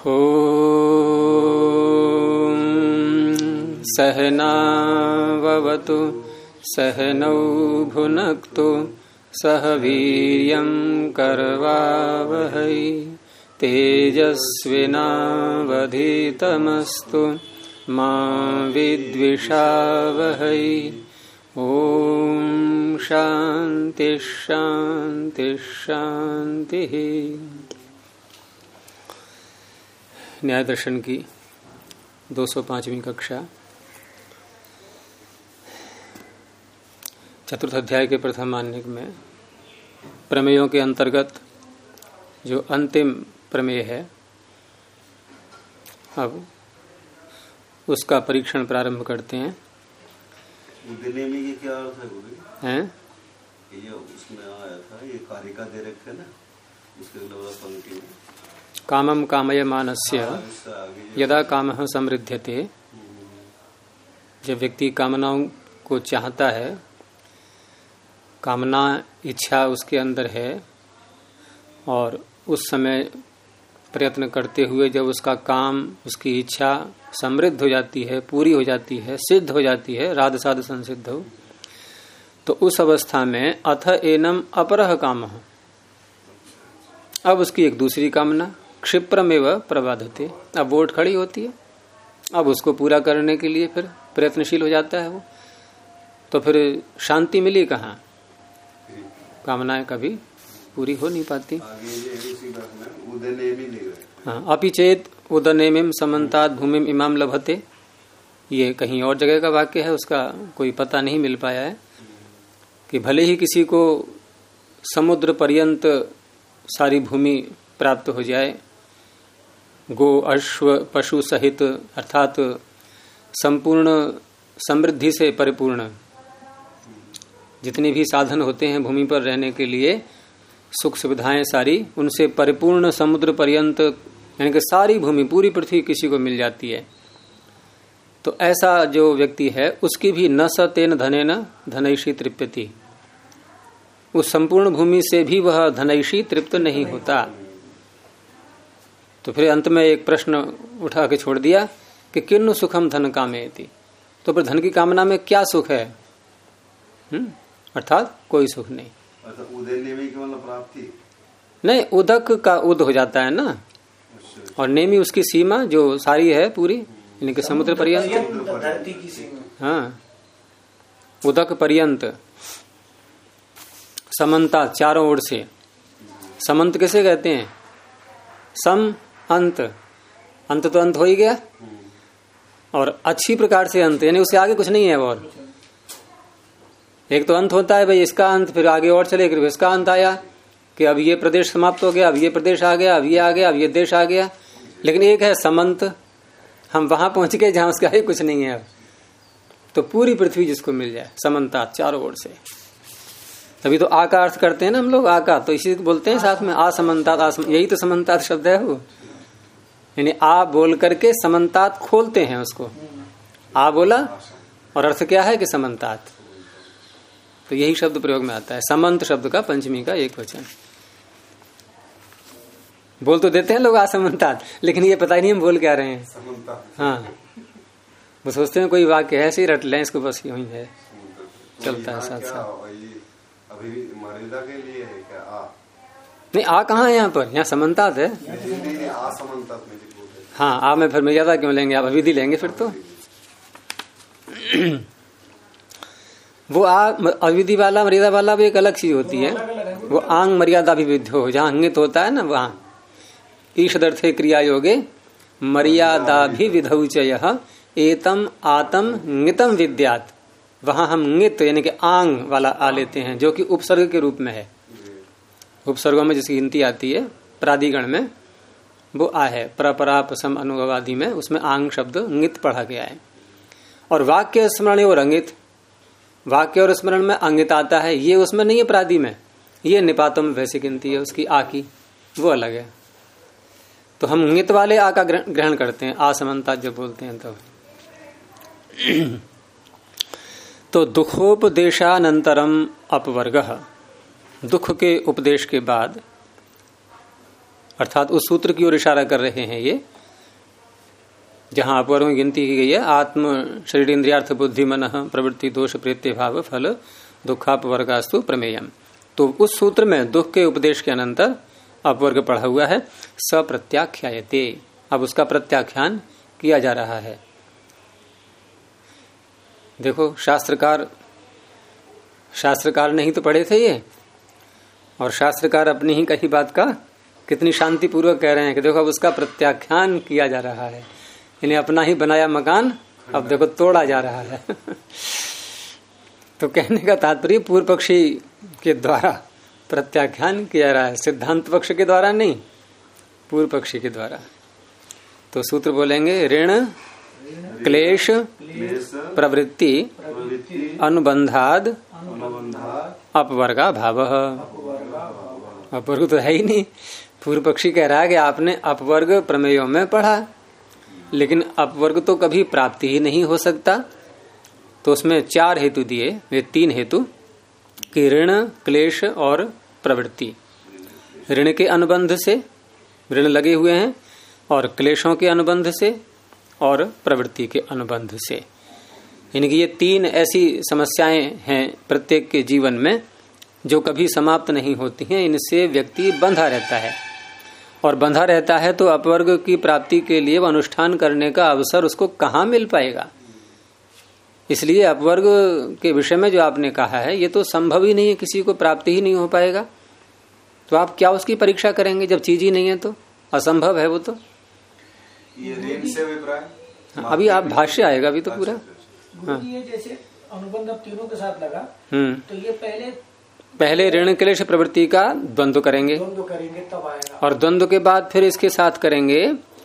ॐ सहनाववतु सहनौ भुनक्तु सह वीर्यं करवावहै तेजस्विनावधीतमस्तु मा विद्विषावहै। ॐ शान्ति शान्ति शान्तिः। न्याय दर्शन की 205वीं कक्षा, चतुर्थ अध्याय के प्रथम मान्यक में प्रमेयों के अंतर्गत जो अंतिम प्रमेय है, अब उसका परीक्षण प्रारंभ करते हैं। उद्यमी के क्या अर्थ है? ये उसमें आया था, ये कारिका दे रखे ना, उसके अलावा पंक्ति में कामम कामयमानस्य यदा कामः समृद्ध्यते। जब व्यक्ति कामनाओं को चाहता है, कामना इच्छा उसके अंदर है, और उस समय प्रयत्न करते हुए जब उसका काम, उसकी इच्छा समृद्ध हो जाती है, पूरी हो जाती है, सिद्ध हो जाती है, राध साध संसिद्ध हो, तो उस अवस्था में अथ एनम अपरः कामः, अब उसकी एक दूसरी कामना क्षिप्रमेव प्रबाधते, अब वोट खड़ी होती है, अब उसको पूरा करने के लिए फिर प्रयत्नशील हो जाता है वो। तो फिर शांति मिली कहाँ? कामनाएं कभी पूरी हो नहीं पाती। हाँ, अपि चेत उदनेमिम समन्तात् भूमिम इमाम लभते, ये कहीं और जगह का वाक्य है, उसका कोई पता नहीं मिल पाया है कि भले ही किसी को समुद्र पर्यंत सारी भूमि प्राप्त हो जाए, गो अश्व पशु सहित, अर्थात संपूर्ण समृद्धि से परिपूर्ण जितने भी साधन होते हैं भूमि पर रहने के लिए, सुख सुविधाएं सारी, उनसे परिपूर्ण समुद्र पर्यंत, यानी कि सारी भूमि, पूरी पृथ्वी किसी को मिल जाती है, तो ऐसा जो व्यक्ति है उसकी भी न स तेन धनेन धनैषी तृप्यति, उस संपूर्ण भूमि से भी वह धनैषी तृप्त नहीं होता। तो फिर अंत में एक प्रश्न उठा के छोड़ दिया कि किन्नु सुखम धन कामेति, तो फिर धन की कामना में क्या सुख है? अर्थात कोई सुख नहीं। उदयनेमी की मतलब प्राप्ति नहीं, उदक का उद हो जाता है ना, और नेमी उसकी सीमा जो सारी है पूरी, यानी कि समुद्र पर्यंत, धरती की सीमा। हाँ, उदक पर्यंत, समन्ता चारों ओर से। समंत किसे कहते हैं? सम अंत, अंत तो अंत हो ही गया, और अच्छी प्रकार से अंत, यानी उससे आगे कुछ नहीं है। और एक तो अंत होता है भाई इसका अंत, फिर आगे और चले, फिर इसका अंत आया कि अब ये प्रदेश समाप्त हो गया, अब ये प्रदेश आ गया, अब ये आ गया, अब ये देश आ गया। लेकिन एक है समंत, हम वहां पहुंच गए जहां उसका ही कुछ नहीं है। तो पूरी पृथ्वी जिसको मिल जाए, समन्ता चारों ओर से। तभी तो आ का अर्थ करते हैं ना हम लोग, आ का, तो इसी को बोलते हैं साथ में असमन्तात, यही तो समन्तात शब्द है वो, यानी आ बोल करके समन्तात खोलते हैं उसको। आ बोला और अर्थ क्या है कि समन्तात, तो यही शब्द प्रयोग में आता है। समंत शब्द का पंचमी का एक वचन। बोल तो देते हैं लोग असमन्तात, लेकिन ये पता ही नहीं हम बोल क्या रहे हैं। हाँ, वो सोचते हैं कोई वाक्य है, ऐसे ही रट लें इसको, बस यूं ही है, चलता है साथ साथ। अभी मर्यादा के लिए है क्या आ? नहीं, आ कहाँ है यहाँ पर? यहाँ समन्तात है। हाँ, आ में फिर मर्यादा क्यों लेंगे? आप अविधि लेंगे फिर तो। वो आ अविधि वाला, मर्यादा वाला भी एक अलग चीज होती है। वो आंग मर्यादा विविध्यो हो, जहाँ अंगित होता है ना, वहां ईषदर्थे क्रिया योगे मर्यादा भी विधौ च यः एतम आतम ङितम विद्यात्, वहां हम ङित यानी कि आंग वाला आ लेते हैं, जो कि उपसर्ग के रूप में है। उपसर्गों में जिसकी गिनती आती है प्रादिगण में, वो आ है। परपरा पसम अनुभवादि में उसमें आंग शब्द ङित पढ़ा गया है। और वाक्य स्मरण और अंगित, वाक्य और स्मरण में अंगित आता है, ये उसमें नहीं है प्रादि में, ये निपातम वैसे गिनती है उसकी, आ की, वो अलग है। तो हम ङित वाले आ का ग्रहण करते हैं, असमन्ता जब बोलते हैं तब। तो दुखोपदेशानंतरम अपवर्गः, दुख के उपदेश के बाद, अर्थात उस सूत्र की ओर इशारा कर रहे हैं ये जहां अपवर्गों की गिनती की गई है, आत्म शरीर इंद्रियार्थ बुद्धि मन प्रवृत्ति दोष प्रेत्य भाव फल दुखापवर्गास्तु प्रमेयम। तो उस सूत्र में दुख के उपदेश के अनंतर अपवर्ग पढ़ा हुआ है, सप्रत्याख्यायते। अब उसका प्रत्याख्यान किया जा रहा है। देखो शास्त्रकार नहीं तो पढ़े थे ये, और शास्त्रकार अपनी ही कही बात का कितनी शांति पूर्वक कह रहे हैं कि देखो अब उसका प्रत्याख्यान किया जा रहा है। इन्हें अपना ही बनाया मकान अब देखो तोड़ा जा रहा है। तो कहने का तात्पर्य पूर्व पक्षी के द्वारा प्रत्याख्यान किया रहा है, सिद्धांत पक्ष के द्वारा नहीं, पूर्व पक्षी के द्वारा। तो सूत्र बोलेंगे ऋण क्लेश प्रवृत्ति अनुबंधाद अपवर्गा भाव। अपवर्ग तो है ही नहीं। पूर्व पक्षी कह रहा है कि आपने अपवर्ग प्रमेयों में पढ़ा, लेकिन अपवर्ग तो कभी प्राप्ति ही नहीं हो सकता। तो उसमें 4 हेतु दिए, वे 3 हेतु कि ऋण क्लेश और प्रवृत्ति। ऋण के अनुबंध से, ऋण लगे हुए हैं, और क्लेशों के अनुबंध से और प्रवृत्ति के अनुबंध से। इनकी ये 3 ऐसी समस्याएं हैं प्रत्येक के जीवन में जो कभी समाप्त नहीं होती हैं। इनसे व्यक्ति बंधा रहता है, और बंधा रहता है तो अपवर्ग की प्राप्ति के लिए वह अनुष्ठान करने का अवसर उसको कहाँ मिल पाएगा। इसलिए अपवर्ग के विषय में जो आपने कहा है ये तो संभव ही नहीं है, किसी को प्राप्ति ही नहीं हो पाएगा। तो आप क्या उसकी परीक्षा करेंगे जब चीज ही नहीं है? तो असंभव है वो तो। ये ऋण से अभिप्राय। हाँ, अभी आप भाष्य आएगा अभी तो पूरा। हाँ। ये जैसे अनुबंध अब तीनों के साथ लगा, तो ये पहले ऋण क्लेश प्रवृत्ति का द्वंद्व करेंगे तब आएगा, और द्वंद्व के बाद फिर इसके साथ करेंगे,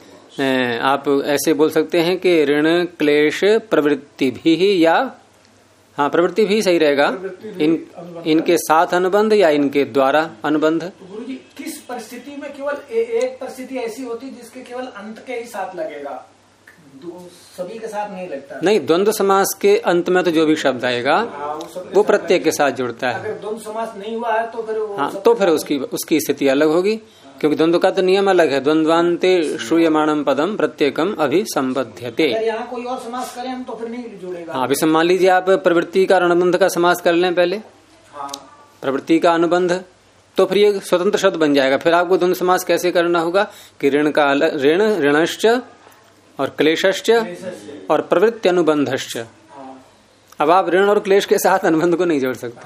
आप ऐसे बोल सकते हैं कि ऋण क्लेश प्रवृत्ति भी ही, या हाँ प्रवृत्ति भी सही रहेगा, इनके साथ अनुबंध या इनके द्वारा अनुबंध। तो गुरु जी किस परिस्थिति में केवल एक परिस्थिति ऐसी होती है जिसके केवल अंत के ही साथ लगेगा, सभी के साथ नहीं लगता? नहीं, द्वंद्व समास के अंत में तो जो भी शब्द आएगा वो प्रत्येक के साथ जुड़ता है। अगर द्वंद्व समास नहीं हुआ है तो फिर हाँ, तो फिर उसकी स्थिति अलग होगी, क्योंकि द्वंद्व का तो नियम अलग है। द्वंद्वान्ते श्रूयमाणम पदम प्रत्येकम अभिसंबध्यते। यहाँ कोई और समास करें हम तो फिर नहीं जुड़ेगा। हाँ, अभी मान लीजिए आप प्रवृत्ति का अनुबंध का समास कर लें पहले। हाँ। प्रवृत्ति का अनुबंध, तो फिर ये स्वतंत्र शब्द बन जाएगा। फिर आपको द्वंद्व समास कैसे करना होगा कि ऋण का ऋण ऋणश्च और क्लेशश्च और प्रवृत्ति अनुबंधश्च। अब आप ऋण और क्लेश के साथ अनुबंध को नहीं जोड़ सकते।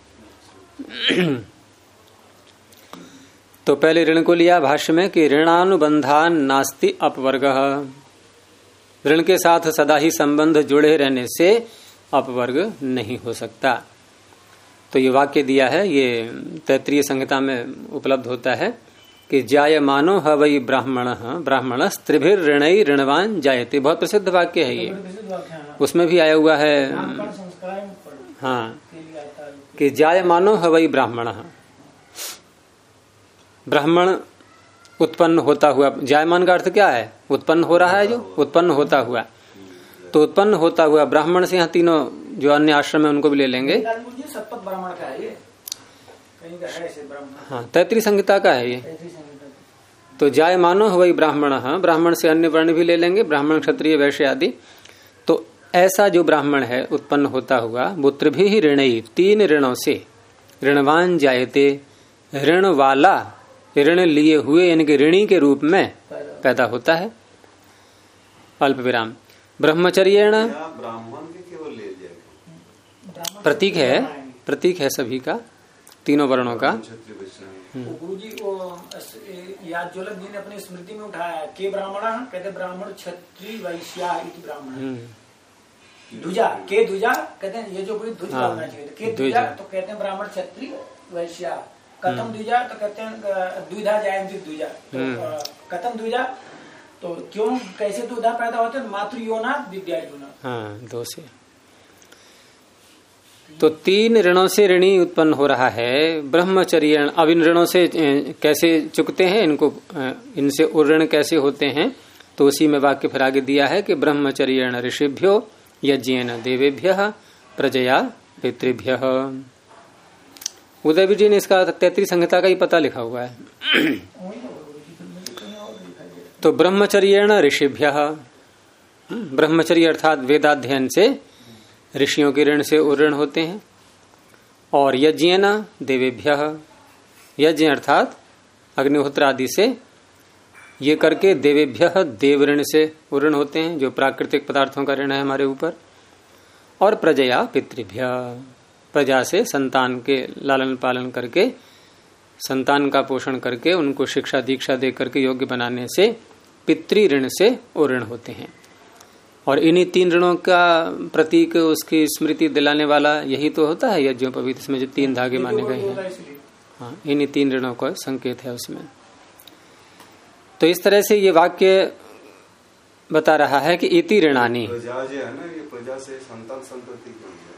तो पहले ऋण को लिया भाष्य में कि ऋणानुबंधान नास्ति अपवर्ग। ऋण के साथ सदा ही संबंध जुड़े रहने से अपवर्ग नहीं हो सकता। तो ये वाक्य दिया है, ये तैत्रीय संहिता में उपलब्ध होता है कि जायमानो ह वै ब्राह्मण त्रिभिर ऋणई ऋणवान जायते। बहुत प्रसिद्ध वाक्य है ये, उसमें भी आया हुआ है। हाँ, कि जायमानो ह वै ब्राह्मण उत्पन्न होता हुआ। जायमान का अर्थ क्या है? उत्पन्न हो रहा है, जो उत्पन्न होता हुआ। तो उत्पन्न होता हुआ ब्राह्मण से यहाँ तीनों जो अन्य आश्रम है उनको भी ले लेंगे। ब्राह्मण का है ये, कहीं का है ऐसे ब्राह्मण। हाँ, तैत्रीय संहिता का है ये। तो जायमानो वही ब्राह्मण, ब्राह्मण से अन्य वर्ण भी ले लेंगे, ब्राह्मण क्षत्रिय वैश्य आदि। तो ऐसा जो ब्राह्मण है उत्पन्न होता हुआ, वो त्रिभिः ऋणई 3 ऋणों से ऋणवान जायते, ऋण वाला, ऋण लिए हुए यानी कि ऋणी के रूप में पैदा होता है। अल्प विराम ब्रह्मचर्येण, ब्राह्मण के केवल ले जाएगा, प्रतीक है सभी का, तीनों वर्णों का। गुरु जी याद जोलक जी ने अपनी स्मृति में उठाया के ब्राह्मण, कहते ब्राह्मण क्षत्रिय वैश्या इति ब्राह्मण। द्विजा, के द्विजा कहते हैं, ये जो पूरी ध्वज होना चाहिए। के द्विजा तो कहते हैं ब्राह्मण क्षत्रिय वैश्या। कथम द्विजा तो कहते हैं द्विधा जायन्ति द्विजा। कथम द्विजा तो क्यों, कैसे द्विधा पैदा होते हैं? मातृयोना विद्या योना। हाँ, 2 से। तो 3 ऋणों से ऋणी उत्पन्न हो रहा है। ब्रह्मचर्य, अब इन ऋणों से कैसे चुकते हैं, इनको इनसे उऋण कैसे होते हैं? तो उसी में वाक्य फिर आगे दिया है कि ब्रह्मचर्येण ऋषिभ्यो यज्ञेन देवेभ्यः प्रजया पितृभ्यः। उदयवीर जी ने इसका तैत्रीय संहिता का ही पता लिखा हुआ है। तो ब्रह्मचर्येण ऋषिभ्यः, ब्रह्मचर्य अर्थात वेदाध्ययन से ऋषियों के ऋण से ऋण होते हैं। और यज्ञेन देवेभ्यः, यज्ञ अर्थात अग्निहोत्र आदि से ये करके देवेभ्यः देव ऋण से ऋण होते हैं, जो प्राकृतिक पदार्थों का ऋण है हमारे ऊपर। और प्रजया पितृभ्य, प्रजा से संतान के लालन पालन करके संतान का पोषण करके उनको शिक्षा दीक्षा दे करके योग्य बनाने से पितृ ऋण से ऋण होते हैं। और इन्हीं 3 ऋणों का प्रतीक उसकी स्मृति दिलाने वाला यही तो होता है यज्ञोपवीत, इसमें जो 3 धागे माने गए हैं। हाँ, इन्हीं 3 ऋणों का संकेत है उसमें। तो इस तरह से ये वाक्य बता रहा है कि इति ऋणानी, प्रजा जो है ना, ये प्रजा से संतान संतति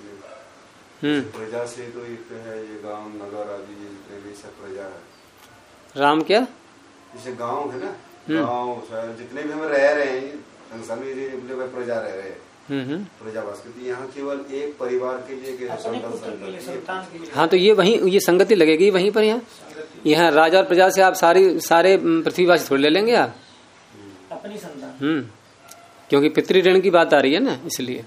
प्रजा से तो एक है ये गांव नगर आदि जितने सब प्रजा है। राम क्या जैसे गांव है ना, गांव शहर जितने भी हम रह रहे हैं संसार में प्रजा रह रहे हैं, प्रजावास। यहाँ केवल एक परिवार के लिए संतान के लिए। हाँ, तो ये वही ये संगति लगेगी वहीं पर। यहाँ राजा और प्रजा से आप सारे पृथ्वीवासी थोड़ी ले लेंगे आप अपनी संतान। क्योंकि पितृ ऋण की बात आ रही है ना, इसलिए।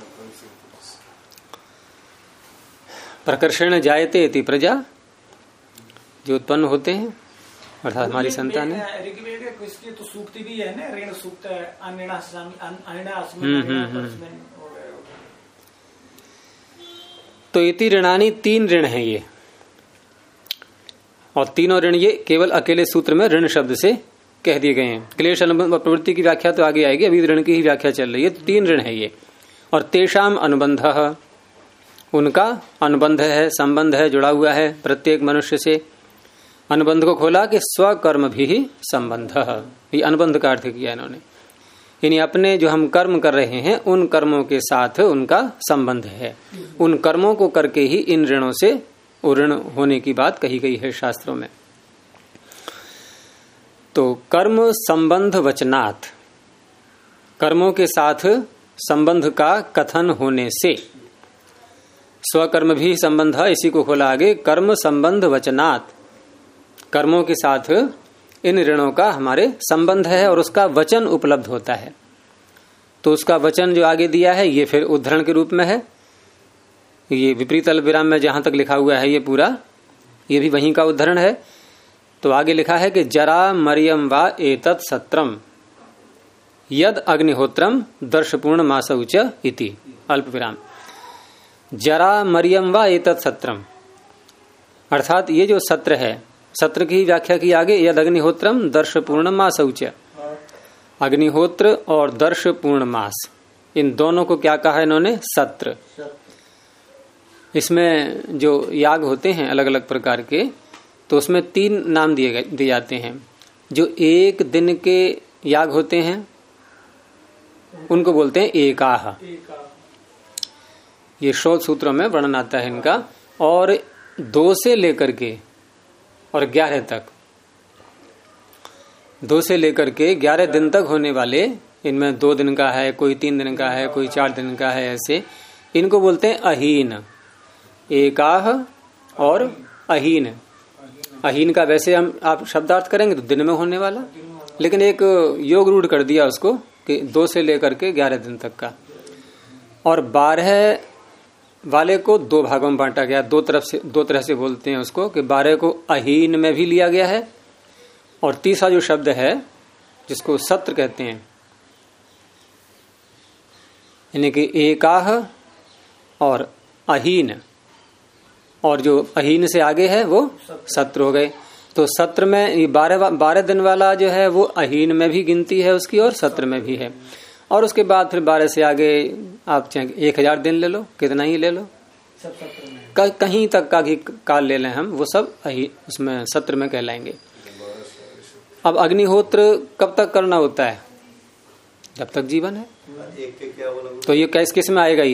प्रकर्षण जायते इति प्रजा, जो उत्पन्न होते हैं अर्थात हमारी संतान है। इसकी तो सूक्ति भी है ना, ऋण सूक्त है। तो इति ऋणानी 3 ऋण है ये, और तीनों ऋण ये केवल अकेले सूत्र में ऋण शब्द से कह दिए गए हैं। क्लेश अनुबंध प्रवृत्ति की व्याख्या तो आगे आएगी, अभी ऋण की ही व्याख्या चल रही है। 3 ऋण है ये। और तेषाम अनुबंध, उनका अनुबंध है, संबंध है, जुड़ा हुआ है प्रत्येक मनुष्य से। अनुबंध को खोला कि स्वकर्म भी संबंध, ये अनुबंध का अर्थ किया इन्होंने। यानी अपने जो हम कर्म कर रहे हैं उन कर्मों के साथ उनका संबंध है। उन कर्मों को करके ही इन ऋणों से ऋण होने की बात कही गई है शास्त्रों में। तो कर्म संबंध वचनात्, कर्मों के साथ संबंध का कथन होने से स्वकर्म भी संबंध है, इसी को खोला आगे कर्म संबंध वचनात्, कर्मों के साथ इन ऋणों का हमारे संबंध है और उसका वचन उपलब्ध होता है। तो उसका वचन जो आगे दिया है ये फिर उद्धरण के रूप में है। ये विपरीत अल्पविराम में जहां तक लिखा हुआ है ये पूरा, ये भी वहीं का उद्धरण है। तो आगे लिखा है कि जरा मरियम वा एतत् सत्रम यद अग्निहोत्रम दर्शपूर्ण मासौच इति अल्पविराम। जरा मरियम वा एतत् सत्रम, अर्थात ये जो सत्र है, सत्र की व्याख्या की आगे, यद अग्निहोत्रम दर्श पूर्णमास उच्च। अग्निहोत्र और दर्श पूर्णमास, इन दोनों को क्या कहा इन्होंने? सत्र। इसमें जो याग होते हैं अलग अलग प्रकार के, तो उसमें 3 नाम दिए जाते हैं। जो 1 दिन के याग होते हैं उनको बोलते हैं एकाह, ये शोध सूत्रों में वर्णन आता है इनका। और 2 से लेकर के और 11 तक, 2 से लेकर के 11 दिन तक होने वाले, इनमें 2 दिन का है, कोई 3 दिन का है, कोई 4 दिन का है, ऐसे इनको बोलते हैं अहीन। एकाह और अहीन। अहीन का वैसे हम आप शब्दार्थ करेंगे तो दिन में होने वाला, लेकिन एक योग रूढ़ कर दिया उसको कि 2 से लेकर के 11 दिन तक का। और 12 वाले को 2 भागों में बांटा गया, 2 तरह से बोलते हैं उसको कि 12 को अहीन में भी लिया गया है। और तीसरा जो शब्द है जिसको सत्र कहते हैं, यानी कि एकाह और अहीन, और जो अहीन से आगे है वो सत्र हो गए। तो सत्र में ये 12 दिन वाला जो है वो अहीन में भी गिनती है उसकी और सत्र में भी है। और उसके बाद फिर 12 से आगे आप चाहे 1000 दिन ले लो, कितना ही ले लो, कहीं तक का भी काल ले लें हम, वो सब उसमें सत्र में कहलाएंगे। अब अग्निहोत्र कब तक करना होता है? जब तक जीवन है। तो ये किस में आएगा?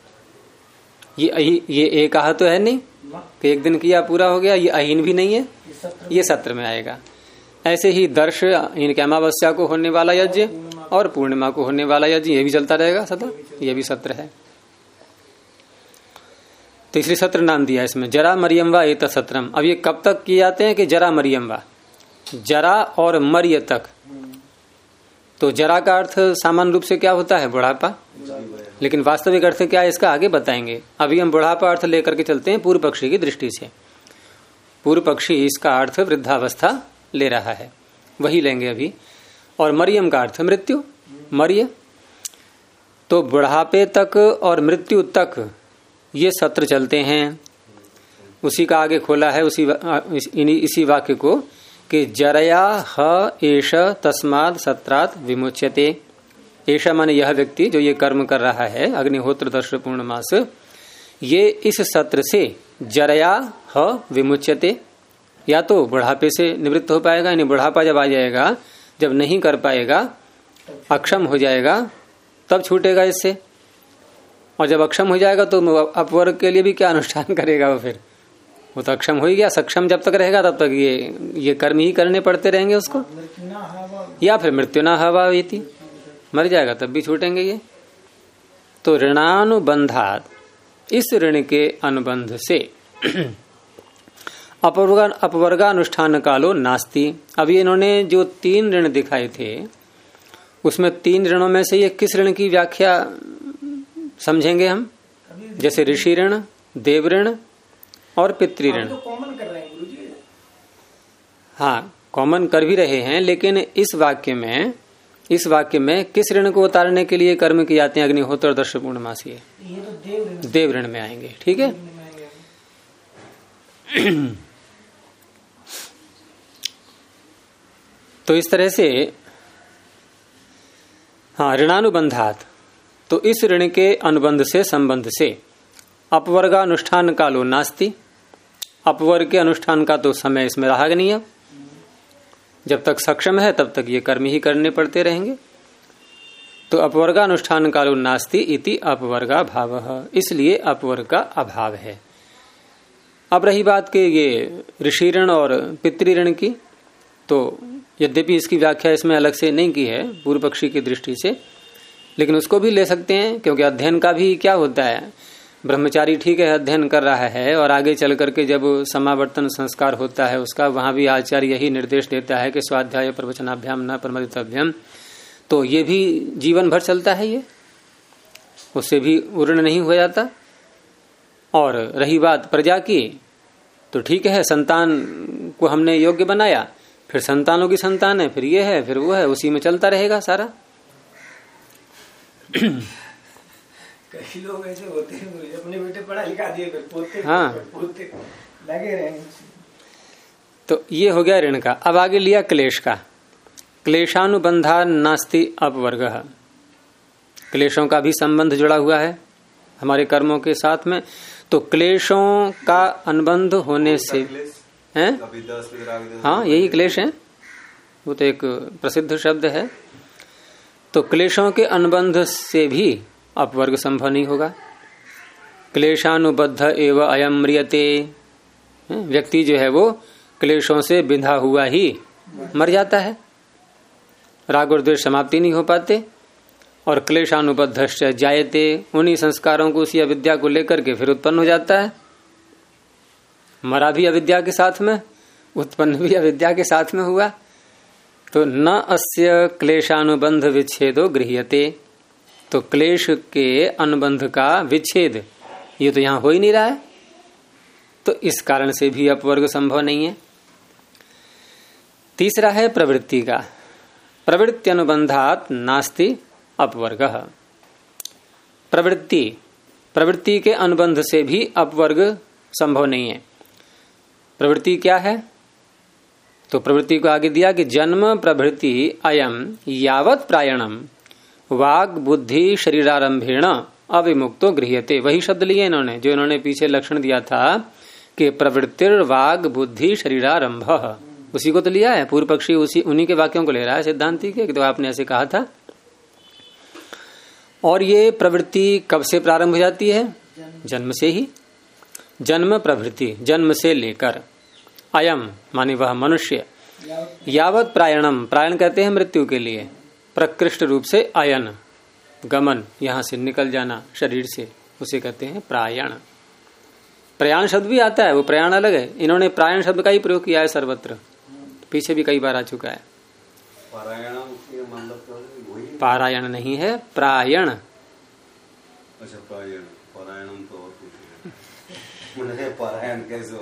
ये एक आह तो है नहीं कि 1 दिन किया पूरा हो गया, ये अहीन भी नहीं है, ये सत्र में आएगा। ऐसे ही दर्श इनके अमावस्या को होने वाला यज्ञ और पूर्णिमा को होने वाला यज्ञ, ये भी चलता रहेगा सदा, ये भी सत्र है। तो इसलिए सत्र नाम दिया इसमें। जरा मरियम वा एत सत्रम। अब ये कब तक किए जाते हैं कि जरा मरियम वा, जरा और मर्य तक, तो जरा का अर्थ सामान्य रूप से क्या होता है? बुढ़ापा। लेकिन वास्तविक अर्थ क्या है इसका आगे बताएंगे। अभी हम बुढ़ापा अर्थ लेकर के चलते हैं पूर्व पक्षी की दृष्टि से। पूर्व पक्षी इसका अर्थ वृद्धावस्था ले रहा है, वही लेंगे अभी। और मरियम का अर्थ मृत्यु, मरिय। तो बुढ़ापे तक और मृत्यु तक ये सत्र चलते हैं। उसी का आगे खोला है इसी वाक्य को कि जरया ह एष तस्माद सत्रात विमुच्यते। ऐसा माने यह व्यक्ति जो ये कर्म कर रहा है अग्निहोत्र दर्श पूर्णमास, ये इस सत्र से जरया ह विमुच्यते, या तो बुढ़ापे से निवृत्त हो पाएगा, यानी बुढ़ापा जब आ जाएगा, जब नहीं कर पाएगा, अक्षम हो जाएगा, तब छूटेगा इससे। और जब अक्षम हो जाएगा तो अपवर्ग के लिए भी क्या अनुष्ठान करेगा वो? फिर वो तो अक्षम हो ही गया। सक्षम जब तक रहेगा तब तक ये कर्म ही करने पड़ते रहेंगे उसको, या फिर मृत्यु ना हवा इति, मर जाएगा तब भी छूटेंगे ये। तो ऋणानुबंधात, इस ऋण के अनुबंध से अपवर्गानुष्ठान कालो नास्ति। अभी इन्होंने जो 3 ऋण दिखाए थे उसमें 3 ऋणों में से ये किस ऋण की व्याख्या समझेंगे हम? जैसे ऋषि ऋण, देव ऋण और पितृ ऋण। तो कॉमन कर रहे हैं गुरुजी। हाँ, कॉमन कर भी रहे हैं, लेकिन इस वाक्य में किस ऋण को उतारने के लिए कर्म किए जाते हैं? अग्निहोत्र दर्श पूर्णमासी, ये तो देव ऋण में आएंगे। ठीक है। तो इस तरह से हाँ, ऋणानुबंधात, तो इस ऋण के अनुबंध से, संबंध से अपवर्गानुष्ठान कालो नास्ति। अपवर्ग के अनुष्ठान का तो समय इसमें रहा नहीं। अब जब तक सक्षम है तब तक ये कर्म ही करने पड़ते रहेंगे। तो अपवर्गानुष्ठान कालो नास्ति इति अपवर्गा भाव, इसलिए अपवर्ग का अभाव है। अब रही बात के ये ऋषि ऋण और पितृ ऋण की, तो यद्यपि इसकी व्याख्या इसमें अलग से नहीं की है पूर्व पक्षी की दृष्टि से, लेकिन उसको भी ले सकते हैं, क्योंकि अध्ययन का भी क्या होता है, ब्रह्मचारी ठीक है अध्ययन कर रहा है, और आगे चल करके जब समावर्तन संस्कार होता है उसका, वहां भी आचार्य यही निर्देश देता है कि स्वाध्याय प्रवचनाभ्याम न प्रमदितव्यम। तो ये भी जीवन भर चलता है, ये उससे भी उर्ण नहीं हो जाता। और रही बात प्रजा की, तो ठीक है संतान को हमने योग्य बनाया, फिर संतानों की संतान है, फिर ये है, फिर वो है, उसी में चलता रहेगा सारा। कई लोग ऐसे होते हैं, अपने बेटे पढ़ा लिखा दिए, फिर पोते पोते लगे रहे। तो ये हो गया ऋण का। अब आगे लिया क्लेश का। क्लेशानुबंधा नास्ति अपवर्ग। क्लेशों का भी संबंध जुड़ा हुआ है हमारे कर्मों के साथ में। तो क्लेशों का अनुबंध होने से हैं, हाँ यही क्लेश है, वो तो एक प्रसिद्ध शब्द है। तो क्लेशों के अनुबंध से भी अपवर्ग संभव नहीं होगा। क्लेशानुबद्ध एव अयम म्रियते, व्यक्ति जो है वो क्लेशों से बिंधा हुआ ही मर जाता है, राग और द्वेष समाप्ति नहीं हो पाते। और क्लेशानुबद्धश्च जायते, उन्हीं संस्कारों को, उसी अविद्या को लेकर के फिर उत्पन्न हो जाता है। मरा भी अविद्या के साथ में, उत्पन्न भी अविद्या के साथ में हुआ। तो न अस्य क्लेशानुबंध विच्छेदो गृह्यते, तो क्लेश के अनुबंध का विच्छेद ये तो यहां हो ही नहीं रहा है, तो इस कारण से भी अपवर्ग संभव नहीं है। तीसरा है प्रवृत्ति का। प्रवृत्ति अनुबंधात नास्ति अपवर्ग। प्रवृत्ति के अनुबंध से भी अपवर्ग संभव नहीं है। प्रवृत्ति क्या है? तो प्रवृत्ति को आगे दिया कि जन्म प्रभृति अयम यावत प्रायणम वाग बुद्धि शरीरारंभेण अविमुक्तो गृह्यते। वही शब्द लिए इन्होंने जो इन्होंने पीछे लक्षण दिया था कि प्रवृत्तिर वाग बुद्धि शरीरारंभ, उसी को तो लिया है पूर्व पक्षी, उन्हीं के वाक्यों को ले रहा है सिद्धांति के, तो आपने ऐसे कहा था। और ये प्रवृत्ति कब से प्रारंभ हो जाती है? जन्म से ही। जन्म प्रवृत्ति, जन्म से लेकर। अयम माने वह मनुष्य, यावत प्रायणम, प्रायण कहते हैं मृत्यु के लिए, प्रकृष्ट रूप से अयन गमन, यहां से निकल जाना शरीर से, उसे कहते हैं प्रायण। प्रयाण शब्द भी आता है, वो प्रयाण अलग है, इन्होंने प्रायण शब्द का ही प्रयोग किया है सर्वत्र, पीछे भी कई बार आ चुका है। पारायण नहीं है, प्रायण। अच्छा प्रायण, पारायणम तो और कुछ है। पारायण कैसे?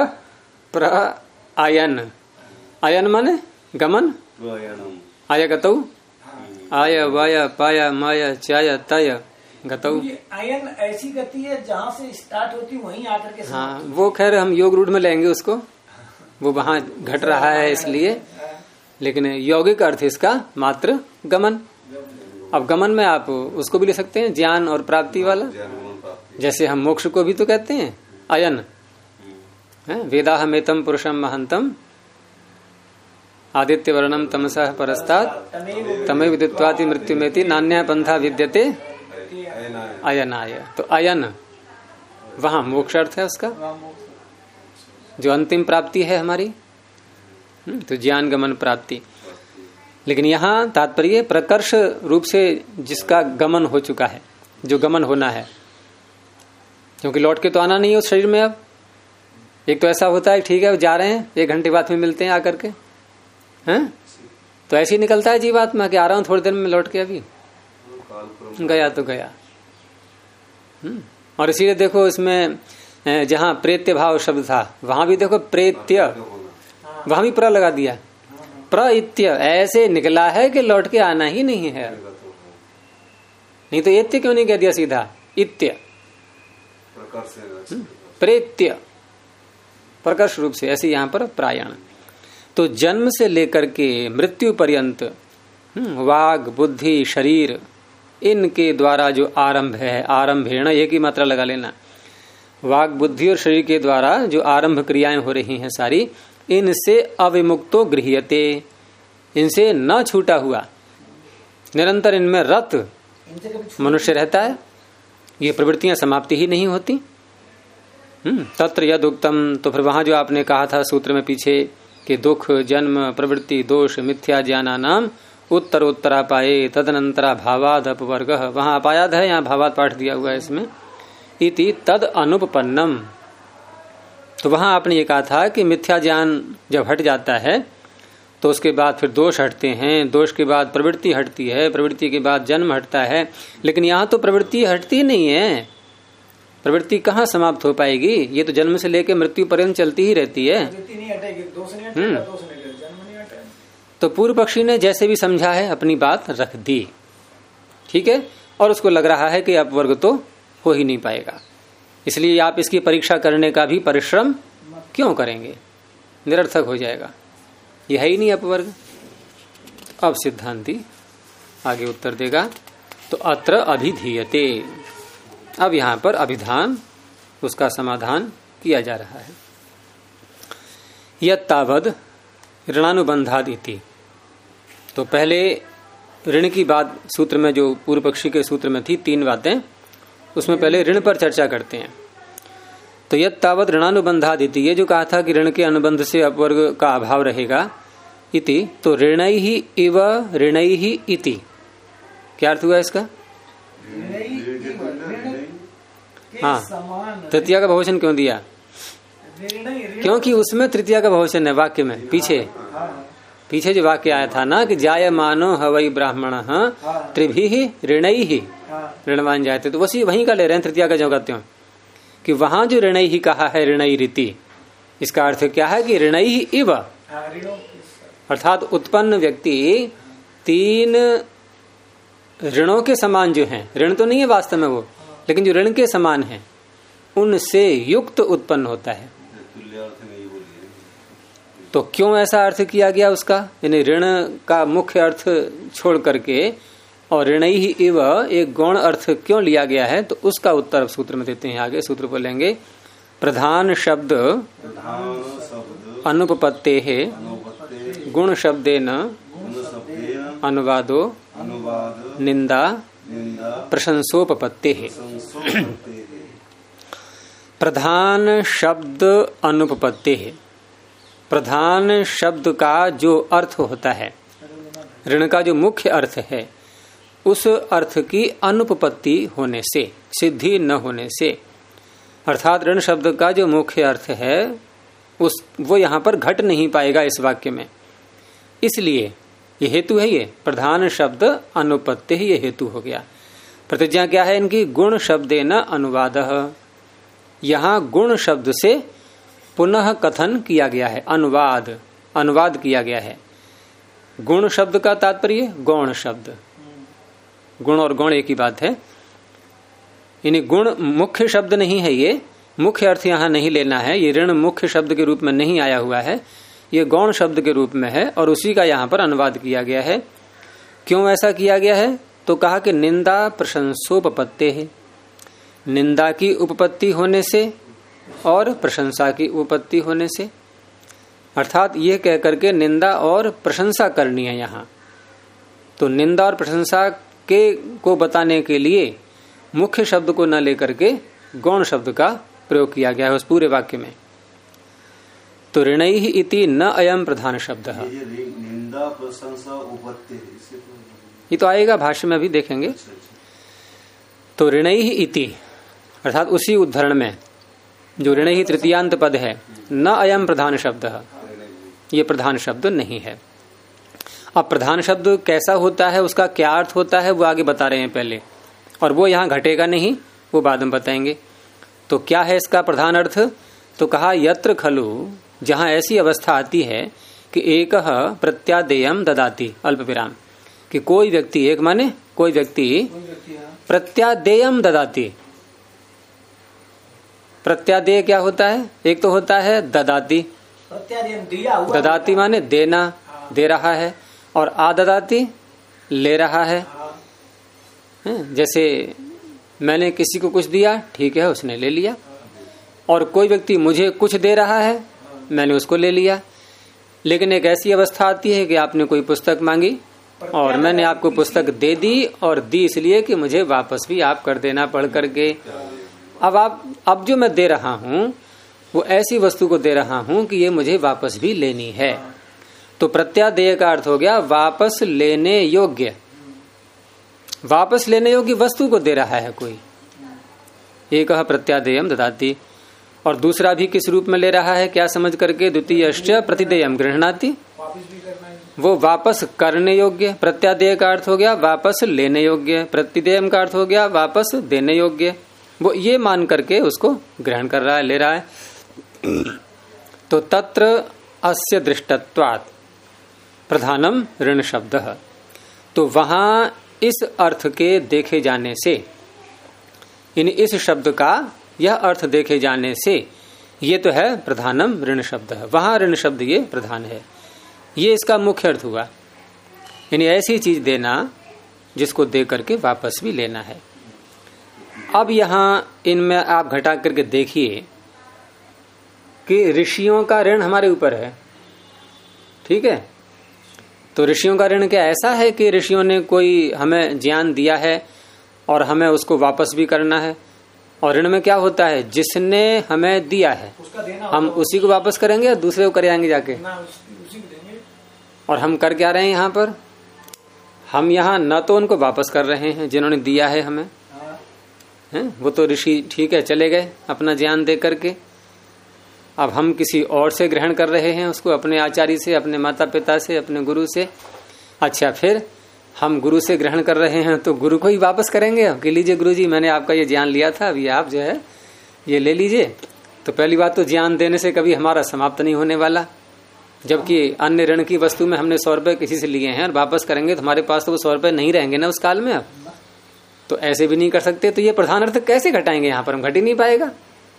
आयन, आयन माने गमन। प्रायणम आय गतौ, आय वाय पाया माया चाय तय गतौ। आयन ऐसी गति है जहाँ से स्टार्ट होती वहीं आकर के। हाँ, वो खैर हम योग रूढ़ में लेंगे उसको, वो वहां घट रहा है इसलिए, लेकिन यौगिक अर्थ इसका मात्र गमन। अब गमन में आप उसको भी ले सकते हैं, ज्ञान और प्राप्ति वाला। जैसे हम मोक्ष को भी तो कहते हैं अयन, वेदाहमेतम पुरुषम महंतम आदित्य वर्णम तमसः परस्तात् तमे विदित्वाति मृत्युमेति नान्या पंथा विद्यते अयनाय। तो अयन वहां मोक्ष अर्थ है उसका, जो अंतिम प्राप्ति है हमारी, तो ज्ञान गमन प्राप्ति। लेकिन यहाँ तात्पर्य प्रकर्ष रूप से जिसका गमन हो चुका है, जो गमन होना है, क्योंकि लौट के तो आना नहीं है उस शरीर में। अब एक तो ऐसा होता है, ठीक है जा रहे हैं, 1 घंटे बाद में मिलते हैं आकर के, हैं? तो ऐसे ही निकलता है जीवात्मा कि आ रहा हूं थोड़ी देर में लौट के, अभी गया तो गया। और इसीलिए देखो इसमें जहाँ प्रेत्य भाव शब्द था, वहां भी देखो प्रेत्य, वहां भी प्र लगा दिया, प्रइत्य। ऐसे निकला है कि लौट के आना ही नहीं है। नहीं तो इत्य क्यों नहीं कह दिया सीधा, इत्य प्रेत्य प्रकर्ष रूप से, ऐसे यहाँ पर प्रायण। तो जन्म से लेकर के मृत्यु पर्यंत वाग बुद्धि शरीर इनके द्वारा जो आरंभ है, आरंभेण एक ही मात्रा लगा लेना, वाग बुद्धि और शरीर के द्वारा जो आरंभ क्रियाएं हो रही हैं सारी, इनसे अविमुक्तो गृह्यते, इनसे न छूटा हुआ निरंतर इनमें रत मनुष्य रहता है। ये प्रवृत्तियां समाप्ति ही नहीं होती। तत्र यद उक्तम, तो फिर वहां जो आपने कहा था सूत्र में पीछे कि दुख जन्म प्रवृत्ति दोष मिथ्या ज्ञानानाम उत्तरोत्तरापाये तदनंतरा भावाद अपवर्ग, वहां अपायाद है, यहाँ भावाद पाठ दिया हुआ है इसमें, इति तद अनुपपन्नम। तो वहां आपने ये कहा था कि मिथ्या ज्ञान जब हट जाता है तो उसके बाद फिर दोष हटते हैं, दोष के बाद प्रवृत्ति हटती है, प्रवृत्ति के बाद जन्म हटता है। लेकिन यहाँ तो प्रवृत्ति हटती नहीं है, प्रवृत्ति कहाँ समाप्त हो पाएगी? ये तो जन्म से लेकर मृत्यु पर्यंत चलती ही रहती है। तो पूर्व पक्षी ने जैसे भी समझा है अपनी बात रख दी, ठीक है, और उसको लग रहा है कि अपवर्ग तो हो ही नहीं पाएगा, इसलिए आप इसकी परीक्षा करने का भी परिश्रम क्यों करेंगे, निरर्थक हो जाएगा, यह है ही नहीं अपवर्ग। अब सिद्धांती आगे उत्तर देगा, तो अत्र अभिधीयते, अब यहां पर अभिधान उसका समाधान किया जा रहा है। यत्तावद ऋणानुबंधादिति, तो पहले ऋण की बात सूत्र में, जो पूर्व पक्षी के सूत्र में थी 3 बातें, उसमें पहले ऋण पर चर्चा करते हैं। तो यत्तावद ऋणानुबंधादिति, ये जो कहा था कि ऋण के अनुबंध से अपवर्ग का अभाव रहेगा, इति, तो ऋणैहि इव ऋणैहि इति, क्या अर्थ हुआ इसका? हाँ, तृतीया का बहुवचन क्यों दिया? क्योंकि उसमें तृतीया का बहुवचन है वाक्य में, पीछे जो वाक्य आया था ना कि जायमानो हवै ब्राह्मण त्रिभिः ऋणैहि ऋणवान जायते, तो वहीं का ले रहे हैं तृतीया का जगत्यों, कि वहां जो ऋणैहि कहा है ऋणै रीति, इसका अर्थ क्या है कि ऋणैहि इव, अर्थात उत्पन्न व्यक्ति 3 ऋणों के समान जो हैं, ऋण तो नहीं है वास्तव में वो, लेकिन जो ऋण के समान है उनसे युक्त उत्पन्न होता है। तो क्यों ऐसा अर्थ किया गया उसका, यानी ऋण का मुख्य अर्थ छोड़ करके और ऋणैहि इव एक गौण अर्थ क्यों लिया गया है, तो उसका उत्तर सूत्र में देते हैं। आगे सूत्र पर लेंगे, प्रधान शब्द अनुपपत्ते है गुण शब्देन अनुवादो निंदा प्रशंसोपपत्ते है। प्रधान शब्द अनुपपत्ति है, प्रधान शब्द का जो अर्थ होता है, ऋण का जो मुख्य अर्थ है, उस अर्थ की अनुपपत्ति होने से, सिद्धि न होने से, अर्थात ऋण शब्द का जो मुख्य अर्थ है वो यहाँ पर घट नहीं पाएगा इस वाक्य में। इसलिए ये हेतु है। ये प्रधान शब्द अनुपत्ति ही ये हेतु हो गया। प्रतिज्ञा क्या है इनकी? गुण शब्देन अनुवादः। यहां गुण शब्द से पुनः कथन किया गया है, अनुवाद किया गया है। गुण शब्द का तात्पर्य गौण शब्द, गुण और गौण एक ही बात है। यानी गुण मुख्य शब्द नहीं है, ये मुख्य अर्थ यहां नहीं लेना है। ये ऋण मुख्य शब्द के रूप में नहीं आया हुआ है, ये गौण शब्द के रूप में है और उसी का यहां पर अनुवाद किया गया है। क्यों ऐसा किया गया है? तो कहा कि निंदा प्रशंसोपपत्ति है, निंदा की उपपत्ति होने से और प्रशंसा की उपपत्ति होने से, अर्थात ये कह करके निंदा और प्रशंसा करनी है यहाँ। तो निंदा और प्रशंसा के को बताने के लिए मुख्य शब्द को न लेकर के गौण शब्द का प्रयोग किया गया है उस पूरे वाक्य में। तो ऋणैः इति न अयम प्रधान शब्द। निंदा प्रशंसा उपपत्ति ये तो आएगा भाष्य में, अभी देखेंगे। तो ऋणैः इति अर्थात उसी उद्धरण में जो ऋणैः तृतीयांत पद है, न अयम प्रधान शब्द, ये प्रधान शब्द नहीं है। अब प्रधान शब्द कैसा होता है, उसका क्या अर्थ होता है, वो आगे बता रहे हैं पहले, और वो यहाँ घटेगा नहीं, वो बाद में बताएंगे। तो क्या है इसका प्रधान अर्थ? तो कहा यत्र खलु, जहां ऐसी अवस्था आती है कि एक प्रत्यादेयम ददाति अल्प विराम, कि कोई व्यक्ति, एक माने कोई व्यक्ति प्रत्यादेयम ददाति। प्रत्यादेय क्या होता है? एक तो होता है ददाति, ददाति माने देना, दे रहा है, और आददाति ले रहा है। जैसे मैंने किसी को कुछ दिया, ठीक है, उसने ले लिया, और कोई व्यक्ति मुझे कुछ दे रहा है, मैंने उसको ले लिया। लेकिन एक ऐसी अवस्था आती है कि आपने कोई पुस्तक मांगी और मैंने आपको पुस्तक दे दी, और दी इसलिए कि मुझे वापस भी आप कर देना पढ़ करके। अब जो मैं दे रहा हूं वो ऐसी वस्तु को दे रहा हूं कि ये मुझे वापस भी लेनी है। तो प्रत्यादेय का अर्थ हो गया वापस लेने योग्य, वापस लेने योग्य वस्तु को दे रहा है कोई। एक प्रत्यादेयम ददाति, और दूसरा भी किस रूप में ले रहा है, क्या समझ करके? द्वितीयश्च प्रतिदेयम गृह्णाति, वो वापस करने योग्य। प्रत्यादेय का अर्थ हो गया वापस लेने योग्य, प्रतिदेयम का अर्थ हो गया वापस देने योग्य। वो ये मान करके उसको ग्रहण कर रहा है, ले रहा है। तो तत्र अस्य दृष्टत्वात् प्रधानम ऋण शब्द। तो वहां इस अर्थ के देखे जाने से, इस शब्द का यह अर्थ देखे जाने से, ये तो है प्रधानम ऋण शब्द, वहां ऋण शब्द ये प्रधान है, ये इसका मुख्य अर्थ हुआ। यानी ऐसी चीज देना जिसको दे करके वापस भी लेना है। अब यहां इनमें आप घटा करके देखिए कि ऋषियों का ऋण हमारे ऊपर है, ठीक है। तो ऋषियों का ऋण क्या ऐसा है कि ऋषियों ने कोई हमें ज्ञान दिया है और हमें उसको वापस भी करना है। और ऋण में क्या होता है, जिसने हमें दिया है हम उसी को वापस करेंगे या दूसरे को कर आएंगे जाके, और हम कर क्या रहे हैं यहाँ पर? हम यहाँ न तो उनको वापस कर रहे हैं जिन्होंने दिया है हमें, हैं? वो तो ऋषि ठीक है चले गए अपना ज्ञान दे करके। अब हम किसी और से ग्रहण कर रहे हैं उसको, अपने आचार्य से, अपने माता पिता से, अपने गुरु से। अच्छा, फिर हम गुरु से ग्रहण कर रहे हैं तो गुरु को ही वापस करेंगे कि लीजिए गुरु जी, मैंने आपका ये ज्ञान लिया था, अभी आप जो है ये ले लीजिए। तो पहली बात तो ज्ञान देने से कभी हमारा समाप्त नहीं होने वाला, जबकि अन्य ऋण की वस्तु में हमने 100 रुपए किसी से लिए हैं और वापस करेंगे तो हमारे पास तो वो 100 रुपए नहीं रहेंगे ना उस काल में। अब तो ऐसे भी नहीं कर सकते। तो ये प्रधान अर्थ कैसे घटाएंगे? यहाँ पर हम घट ही नहीं पाएगा।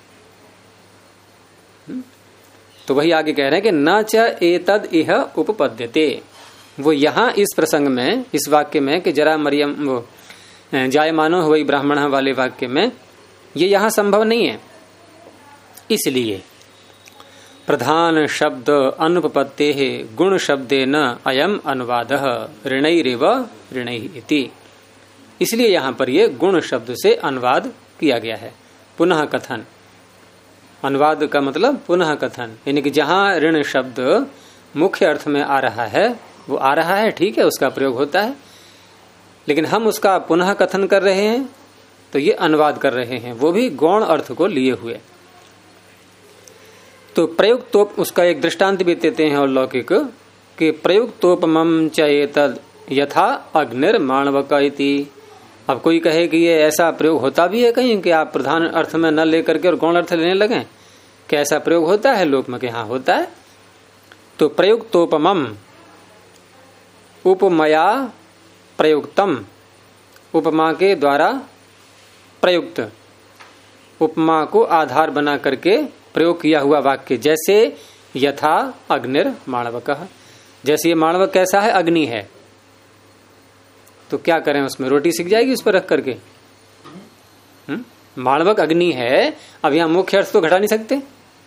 तो वही आगे कह रहे हैं कि न च एतद इह उपपद्यते। वो यहाँ इस प्रसंग में, इस वाक्य में कि जरा मरियम वो जायमानो हुई ब्राह्मण वाले वाक्य में ये यहाँ संभव नहीं है। इसलिए प्रधान शब्द अनुपपत्ते गुण शब्दे न अयम अनुवाद ऋणैरेव ऋणैः इति। इसलिए यहाँ पर ये गुण शब्द से अनुवाद किया गया है। पुनः कथन, अनुवाद का मतलब पुनः कथन, यानी कि जहां ऋण शब्द मुख्य अर्थ में आ रहा है वो आ रहा है, ठीक है, उसका प्रयोग होता है, लेकिन हम उसका पुनः कथन कर रहे हैं तो ये अनुवाद कर रहे हैं, वो भी गौण अर्थ को लिए हुए। तो प्रयोग तो उसका एक दृष्टांत भी देते हैं और लौकिक कि प्रयुक्तोपमं च एतद् यथा अग्निर्माणवक इति। अब कोई कहे कि ये ऐसा प्रयोग होता भी है कहीं कि आप प्रधान अर्थ में न लेकर के और गौण अर्थ लेने लगे, क्या ऐसा प्रयोग होता है लोक में? कि हाँ होता है। तो प्रयुक्तोपमम उपमया प्रयुक्तम, उपमा के द्वारा प्रयुक्त, उपमा को आधार बना करके प्रयोग किया हुआ वाक्य, जैसे यथा अग्निर्माणवकः, जैसे ये माणवक कैसा है? अग्नि है। तो क्या करें उसमें? रोटी सिक जाएगी उस पर रख करके? माणवक अग्नि है, अब यहां मुख्य अर्थ तो घटा नहीं सकते।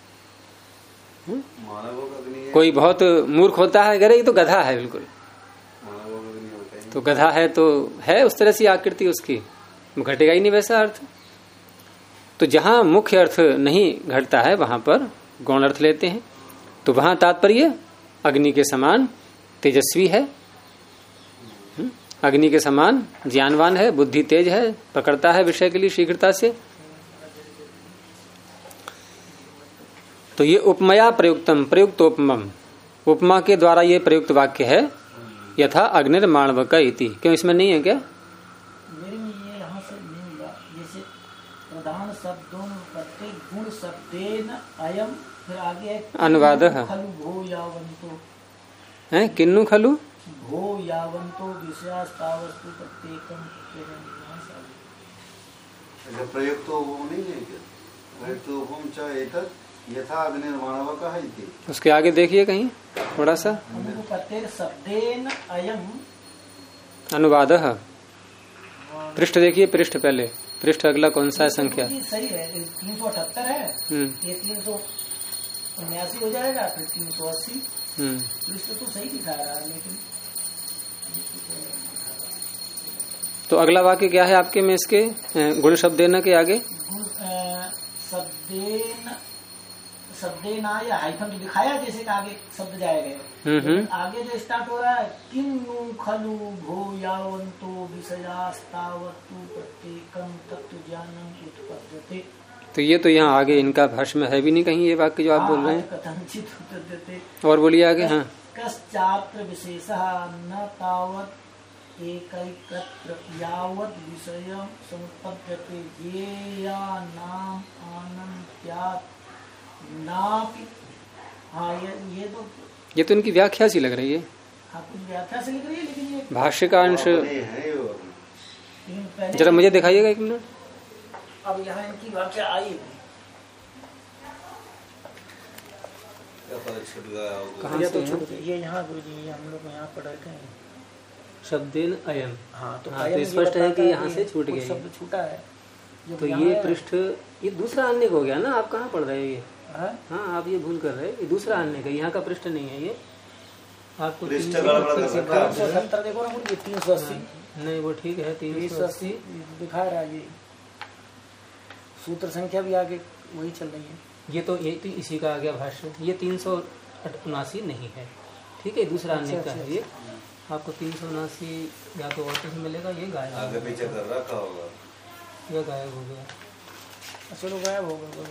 कोई बहुत मूर्ख होता है, अरे ये तो गधा है, बिल्कुल तो गधा है तो है उस तरह से आकृति उसकी, घटेगा ही नहीं वैसा अर्थ। तो जहां मुख्य अर्थ नहीं घटता है वहां पर गौण अर्थ लेते हैं। तो वहां तात्पर्य अग्नि के समान तेजस्वी है, अग्नि के समान ज्ञानवान है, बुद्धि तेज है, पकड़ता है विषय के लिए शीघ्रता से। तो ये उपमया प्रयुक्तम प्रयुक्तोपमम, उपमा के द्वारा ये प्रयुक्त वाक्य है, यथा अग्निर्माणवक इति। क्यों इसमें नहीं है क्या? मेरे में ये यहाँ से नहीं मिला। जैसे प्रधान शब्दों प्रत्येक गुण शब्देन अयम, फिर आगे अनुवाद खलु भो यावंतो है, किन्नु खलु भो यावंतो विषयास्तावस्तु प्रत्येकम। प्रयुक्तो नहीं है क्या? प्रयुक्तोपम च एतत् यथा अग्निर्माणवकः इति। उसके आगे देखिए कहीं थोड़ा सा, प्रत्येक शब्देन अयम अनुवाद। पृष्ठ देखिए, पृष्ठ पहले, पृष्ठ अगला कौन सा है संख्या? सही है, 378 है, ये 379 हो जाएगा, फिर 380। पृष्ठ तो सही दिखा रहा है, लेकिन तो अगला वाक्य क्या है आपके में इसके? गुण शब्देन के आगे शब्देन या हाइफन तो दिखाया, जैसे कि आगे शब्द जाएगा। आगे जो स्टार्ट हो रहा है किन्नु खलु भो यावंतो विषयास्तावतु प्रत्येकं तत्व ज्ञानम उत्पद्यते। तो ये तो यहाँ आगे इनका भाष्य में है भी नहीं कहीं ये वाक्य जो आप बोल रहे हैं। कथनचित उत्पद्यते, और बोलिए आगे। हाँ, कश्चात्र विशेषः न तावत् एकैकत्र यावत् विषयं समुत्पद्यते येया नाम आनंत्यात् नापि। हाँ, ये तो इनकी व्याख्या सी लग रही है। हाँ, कुछ व्याख्या से लग रही है, लेकिन ये भाष्य का अंश जरा मुझे दिखाइएगा एक मिनट। अब यहाँ इनकी व्याख्या आई कहाँ से? ये यहाँ गुरुजी हम लोग यहाँ पढ़ रहे हैं शब्देन अयम। हाँ, तो तो स्पष्ट है कि यहाँ से छूट गया, शब्द छूटा है। तो ये पृष्ठ, ये दूसरा अन्य हो गया ना। आप कहाँ पढ़ रहे हैं ये? हाँ, आप ये भूल कर रहे हैं, ये दूसरा अन्य का, यहाँ का पृष्ठ नहीं है ये। आपको 370 देखो ना, 380 नहीं, वो ठीक है, 380 दिखा रहा है। ये सूत्र संख्या भी आगे वही चल रही है। ये तो इसी का आ गया भाष्य। ये 379 नहीं है, ठीक है, दूसरा अन्य का है ये। आपको 379 या तो ऑटो से मिलेगा, ये गायब आगे पीछे कर रखा होगा, ये गायब हो गया। चलो गायब हो गया।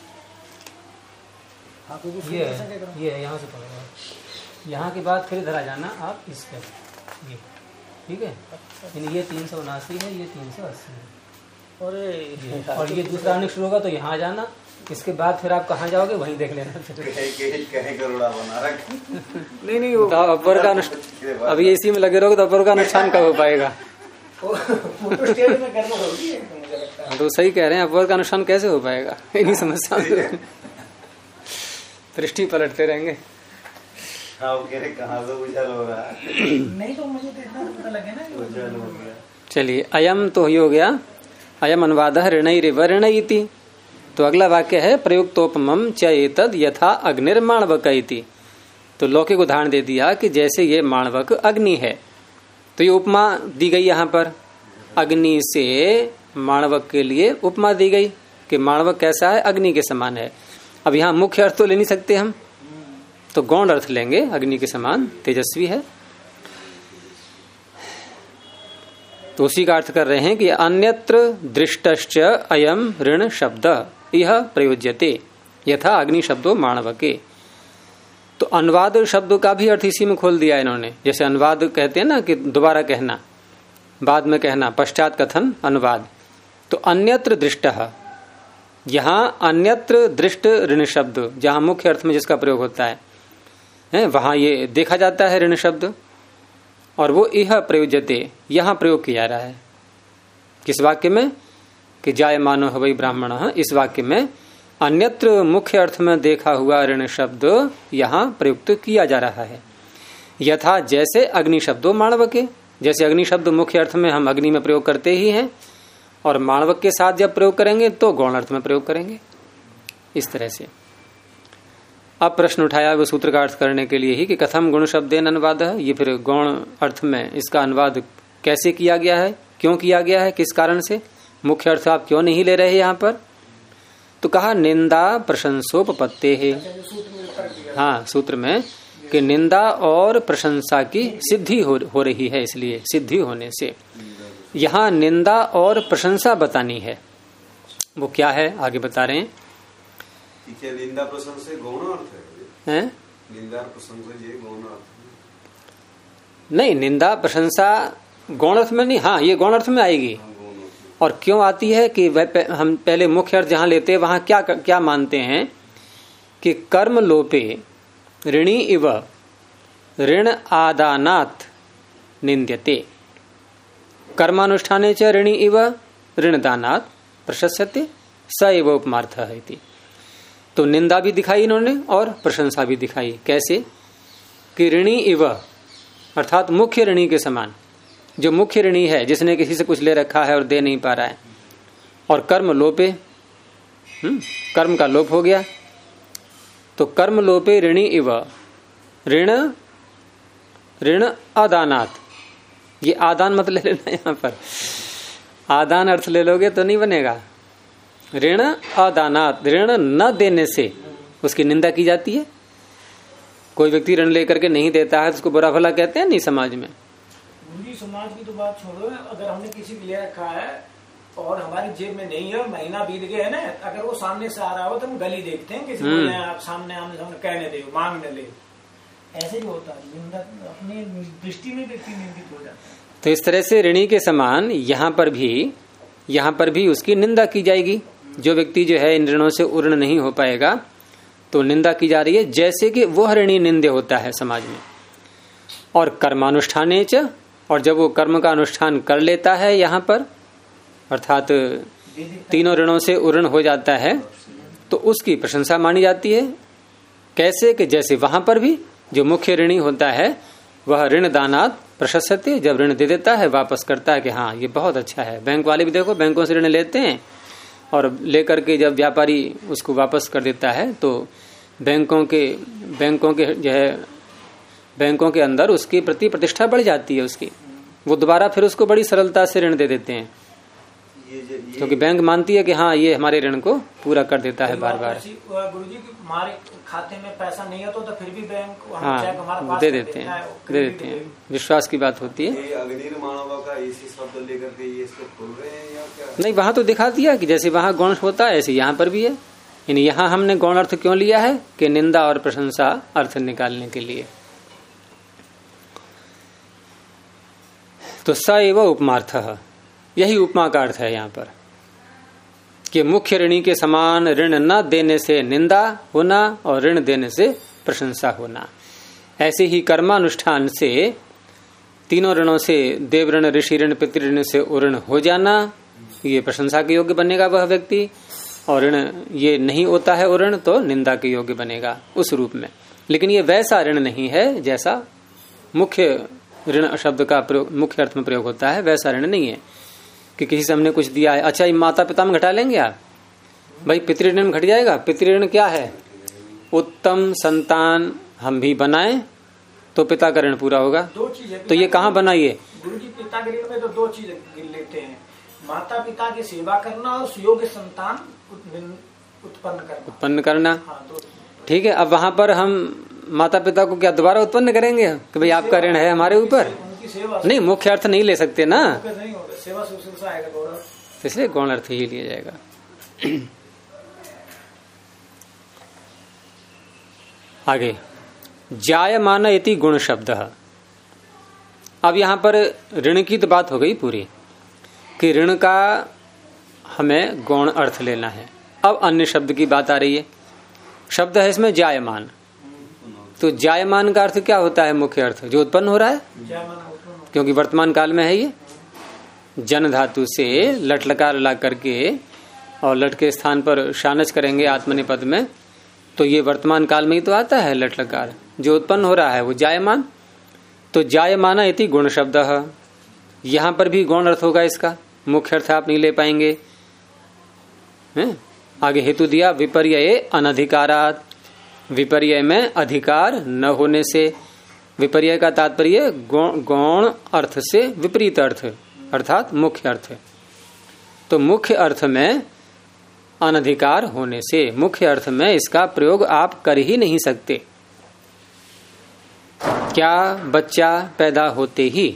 हाँ, ये यहाँ से पड़ेगा, यहाँ के बाद फिर इधर आ जाना आप इस पे, ये ठीक है। ये 379 है, ये 380 है। और ये दूसरा अन्य शुरू होगा तो यहाँ आ जाना, इसके बाद फिर आप कहाँ जाओगे वहीं देख लेना। नहीं वो अपर का अनुष्ठान, अभी इसी में लगे रहोगे तो अपर का अनुष्ठान कब हो पाएगा? तो सही कह रहे हैं, अपर का अनुष्ठान कैसे हो पाएगा? इन्हीं समस्या दृष्टि पलटते रहेंगे। कहाँ से उछल हो रहा है? नहीं तो मुझे तो इतना पता लगे ना, उछल हो गया। चलिए, अयम तो हो गया, अयम अनुवाद ऋणैरिव ऋणैति। तो अगला वाक्य है प्रयुक्तोपमं च एतद् यथा अग्निर्माणवक इति। तो लौकिक उदाहरण दे दिया कि जैसे ये माणवक अग्नि है, तो ये उपमा दी गई यहाँ पर, अग्नि से माणवक के लिए उपमा दी गई कि माणवक कैसा है? अग्नि के समान है। अब यहाँ मुख्य अर्थ तो ले नहीं सकते हम, तो गौण अर्थ लेंगे, अग्नि के समान तेजस्वी है। तो उसी का अर्थ कर रहे हैं कि अन्यत्र दृष्टश्च अयम ऋण शब्द यह प्रयोज्यते यथा अग्नि शब्दो माणवके। तो अनुवाद शब्द का भी अर्थ इसी में खोल दिया इन्होंने। जैसे अनुवाद कहते हैं ना कि दोबारा कहना, बाद में कहना, पश्चात कथन अनुवाद। तो अन्यत्र दृष्टः, यहाँ अन्यत्र दृष्ट ऋण शब्द जहां मुख्य अर्थ में जिसका प्रयोग होता है वहां ये देखा जाता है ऋण शब्द, और वो इह प्रयोज्यते यहां प्रयोग किया जा रहा है। किस वाक्य में? कि जायमानो हवै ब्राह्मणः, इस वाक्य में अन्यत्र मुख्य अर्थ में देखा हुआ ऋण शब्द यहाँ प्रयुक्त किया जा रहा है। यथा जैसे अग्नि शब्दों माणवक के, जैसे अग्नि शब्द मुख्य अर्थ में हम अग्नि में प्रयोग करते ही हैं, और माणवक के साथ जब प्रयोग करेंगे तो गौण अर्थ में प्रयोग करेंगे, इस तरह से। अब प्रश्न उठाया वो सूत्र का अर्थ करने के लिए ही कि कथम गुण शब्देन अनुवाद है, ये फिर गौण अर्थ में इसका अनुवाद कैसे किया गया है, क्यों किया गया है, किस कारण से, मुख्य अर्थ आप क्यों नहीं ले रहे यहाँ पर? तो कहा निंदा प्रशंसोपपत्ते है। हाँ, सूत्र में कि निंदा और प्रशंसा की सिद्धि हो रही है, इसलिए सिद्धि होने से यहाँ निंदा और प्रशंसा बतानी है। वो क्या है आगे बता रहे हैं। निंदा प्रशंसा गौण अर्थ है? निंदा प्रशंसा ये गौण अर्थ नहीं, निंदा प्रशंसा गौण अर्थ में नहीं। हाँ, ये गौण अर्थ में आएगी। और क्यों आती है कि हम पहले मुख्य अर्थ जहां लेते हैं वहां क्या मानते हैं कि कर्म लोपे ऋणी इव ऋण आदानात् निंद्यते, कर्मानुष्ठाने च ऋणी इव ऋण दानात् प्रशस्यते स एव उपमार्थ है। तो निंदा भी दिखाई इन्होंने और प्रशंसा भी दिखाई। कैसे? कि ऋणी इव अर्थात मुख्य ऋणी के समान, जो मुख्य ऋणी है जिसने किसी से कुछ ले रखा है और दे नहीं पा रहा है, और कर्म लोपे, कर्म का लोप हो गया, तो कर्म लोपे ऋणी इव ऋण ऋण अदानात, ये आदान मत ले लेना, यहाँ पर आदान अर्थ ले लोगे तो नहीं बनेगा। ऋण अदानात, ऋण न देने से उसकी निंदा की जाती है। कोई व्यक्ति ऋण लेकर के नहीं देता है तो उसको बुरा भला कहते हैं नहीं समाज में। समाज की तो बात छोड़ो, अगर हमने किसी को ले रखा है और हमारी जेब में नहीं है, महीना बीत गया है ना, अगर वो सामने से आ रहा हो तो हम गली देखते हैं किसी को आप सामने कहने दे, मांगने ले, ऐसे ही होता है। निंदा अपनी दृष्टि में व्यक्ति निंदित हो जाता है। तो इस तरह से ऋणी के समान यहाँ पर भी उसकी निंदा की जाएगी। जो व्यक्ति जो है इन ऋणों से उर्ण नहीं हो पाएगा तो निंदा की जा रही है, जैसे कि वह ऋणी निंदे होता है समाज में। और कर्मानुष्ठाने च, और जब वो कर्म का अनुष्ठान कर लेता है यहाँ पर, अर्थात तीनों ऋणों से उर्ण हो जाता है, तो उसकी प्रशंसा मानी जाती है। कैसे? कि जैसे वहां पर भी जो मुख्य ऋणी होता है वह ऋण दानात प्रशस्यते, जब ऋण दे देता है वापस करता है कि हाँ ये बहुत अच्छा है। बैंक वाले भी देखो बैंकों से ऋण लेते हैं और लेकर के जब व्यापारी उसको वापस कर देता है तो बैंकों के जो है बैंकों के अंदर उसकी प्रति प्रतिष्ठा बढ़ जाती है उसकी, वो दोबारा फिर उसको बड़ी सरलता से ऋण दे देते हैं, क्योंकि बैंक मानती है कि हाँ ये हमारे ऋण को पूरा कर देता है बार बार। गुरुजी हमारे खाते में पैसा नहीं है तो फिर भी बैंक हाँ दे देते हैं, विश्वास की बात होती है। नहीं, वहां तो दिखा दिया कि जैसे वहां गौण होता है ऐसे यहाँ पर भी है। यानी यहाँ हमने गौण अर्थ क्यों लिया है कि निंदा और प्रशंसा अर्थ निकालने के लिए। तो स एव उपमार्थ, यही उपमा का अर्थ है यहाँ पर कि मुख्य ऋणी के समान ऋण न देने से निंदा होना और ऋण देने से प्रशंसा होना। ऐसे ही कर्मानुष्ठान से तीनों ऋणों से देव ऋण, ऋषि ऋण, पितृ से उऋण हो जाना, ये प्रशंसा के योग्य बनेगा वह व्यक्ति, और ऋण ये नहीं होता है उऋण तो निंदा के योग्य बनेगा उस रूप में। लेकिन ये वैसा ऋण नहीं है जैसा मुख्य ऋण शब्द का प्रयोग मुख्य अर्थ में प्रयोग होता है, वैसा ऋण नहीं है कि किसी से हमने कुछ दिया है। अच्छा, ये माता पिता में घटा लेंगे आप, भाई पितृऋण में घट जाएगा। पितृऋण क्या है? उत्तम संतान हम भी बनाएं तो पिता का ऋण पूरा होगा। दो चीजें तो ये कहाँ बनाइए? गुरु जी पिता के ऋण में तो दो चीजें गिन लेते हैं, माता पिता की सेवा करना और सुयोग्य संतान उत्पन्न करना। हाँ, ठीक है। अब वहां पर हम माता पिता को क्या दोबारा उत्पन्न करेंगे कि भाई आपका ऋण है हमारे ऊपर? नहीं, मुख्य अर्थ नहीं ले सकते ना, सेवा शुश्रूषा आएगा गौण, इसलिए गौण अर्थ ही लिया जाएगा। आगे जायमान इति गुण शब्द। अब यहां पर ऋण की तो बात हो गई पूरी कि ऋण का हमें गौण अर्थ लेना है। अब अन्य शब्द की बात आ रही है। शब्द है इसमें जायमान। तो जायमान का अर्थ क्या होता है? मुख्य अर्थ जो उत्पन्न हो रहा है, क्योंकि वर्तमान काल में है ये। जन धातु से लट लकार ला करके और लट के स्थान पर शानच करेंगे आत्मनिपद में, तो ये वर्तमान काल में ही तो आता है लट लकार। जो उत्पन्न हो रहा है वो जायमान। तो जायमाना इति गुण शब्द। यहां पर भी गौण अर्थ होगा इसका, मुख्य अर्थ आप नहीं ले पाएंगे। आगे हेतु दिया विपर्य अनधिकारात। विपर्य में अधिकार न होने से। विपर्य का तात्पर्य गौण अर्थ से विपरीत अर्थ, अर्थात मुख्य अर्थ। तो मुख्य अर्थ में अनधिकार होने से, मुख्य अर्थ में इसका प्रयोग आप कर ही नहीं सकते। क्या बच्चा पैदा होते ही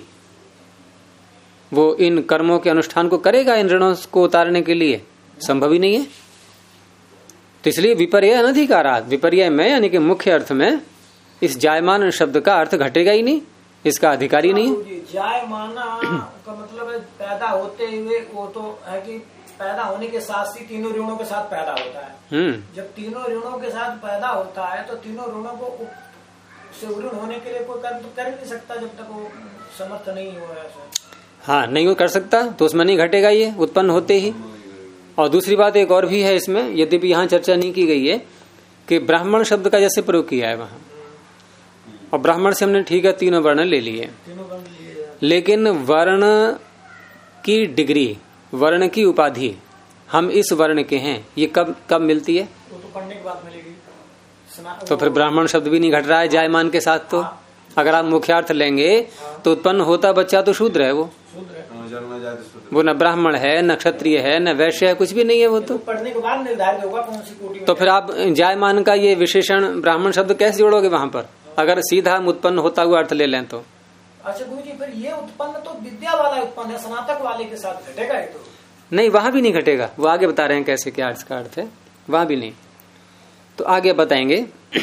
वो इन कर्मों के अनुष्ठान को करेगा? इन ऋणों को उतारने के लिए संभव ही नहीं है। तो इसलिए विपर्य अनधिकारात, विपर्य में यानी कि मुख्य अर्थ में इस जायमान शब्द का अर्थ घटेगा ही नहीं, इसका अधिकार ही नहीं है। जायमाना का मतलब है पैदा होते हुए, वो तो है कि पैदा होने के साथ ही तीनों ऋणों के साथ पैदा होता है। जब तीनों ऋणों के साथ पैदा होता है तो तीनों ऋणों को से ऋण होने के लिए कोई कर्म तो कर नहीं सकता जब तक वो समर्थ नहीं हो रहा है। हाँ, नहीं वो कर सकता तो उसमें नहीं घटेगा ये उत्पन्न होते ही। और दूसरी बात एक और भी है इसमें, यद्यपि यहाँ चर्चा नहीं की गई है, कि ब्राह्मण शब्द का जैसे प्रयोग किया है वहां, और ब्राह्मण से हमने ठीक है तीनों वर्ण ले लिए, लेकिन वर्ण की डिग्री, वर्ण की उपाधि हम इस वर्ण के हैं, ये कब कब मिलती है? तो पढ़ने के बाद मिलेगी। तो फिर ब्राह्मण शब्द भी नहीं घट रहा है जायमान के साथ। तो अगर आप मुख्यार्थ लेंगे तो उत्पन्न होता बच्चा तो शूद्र है, वो न ब्राह्मण है, न क्षत्रिय है, न वैश्य है, कुछ भी नहीं है वो। तो पढ़ने के बाद निर्धारित होगा कौन सी कोटि में। तो फिर आप जायमान का ये विशेषण ब्राह्मण शब्द कैसे जोड़ोगे वहां पर, अगर सीधा हम उत्पन्न होता हुआ अर्थ ले लें तो? अच्छा गुरु जी, फिर ये उत्पन्न तो विद्या वाला उत्पन्न है, स्नातक वाले के साथ घटेगा ये तो? नहीं, वहां भी नहीं घटेगा। वो आगे बता रहे हैं कैसे क्या इसका अर्थ है, वहां भी नहीं। तो आगे बताएंगे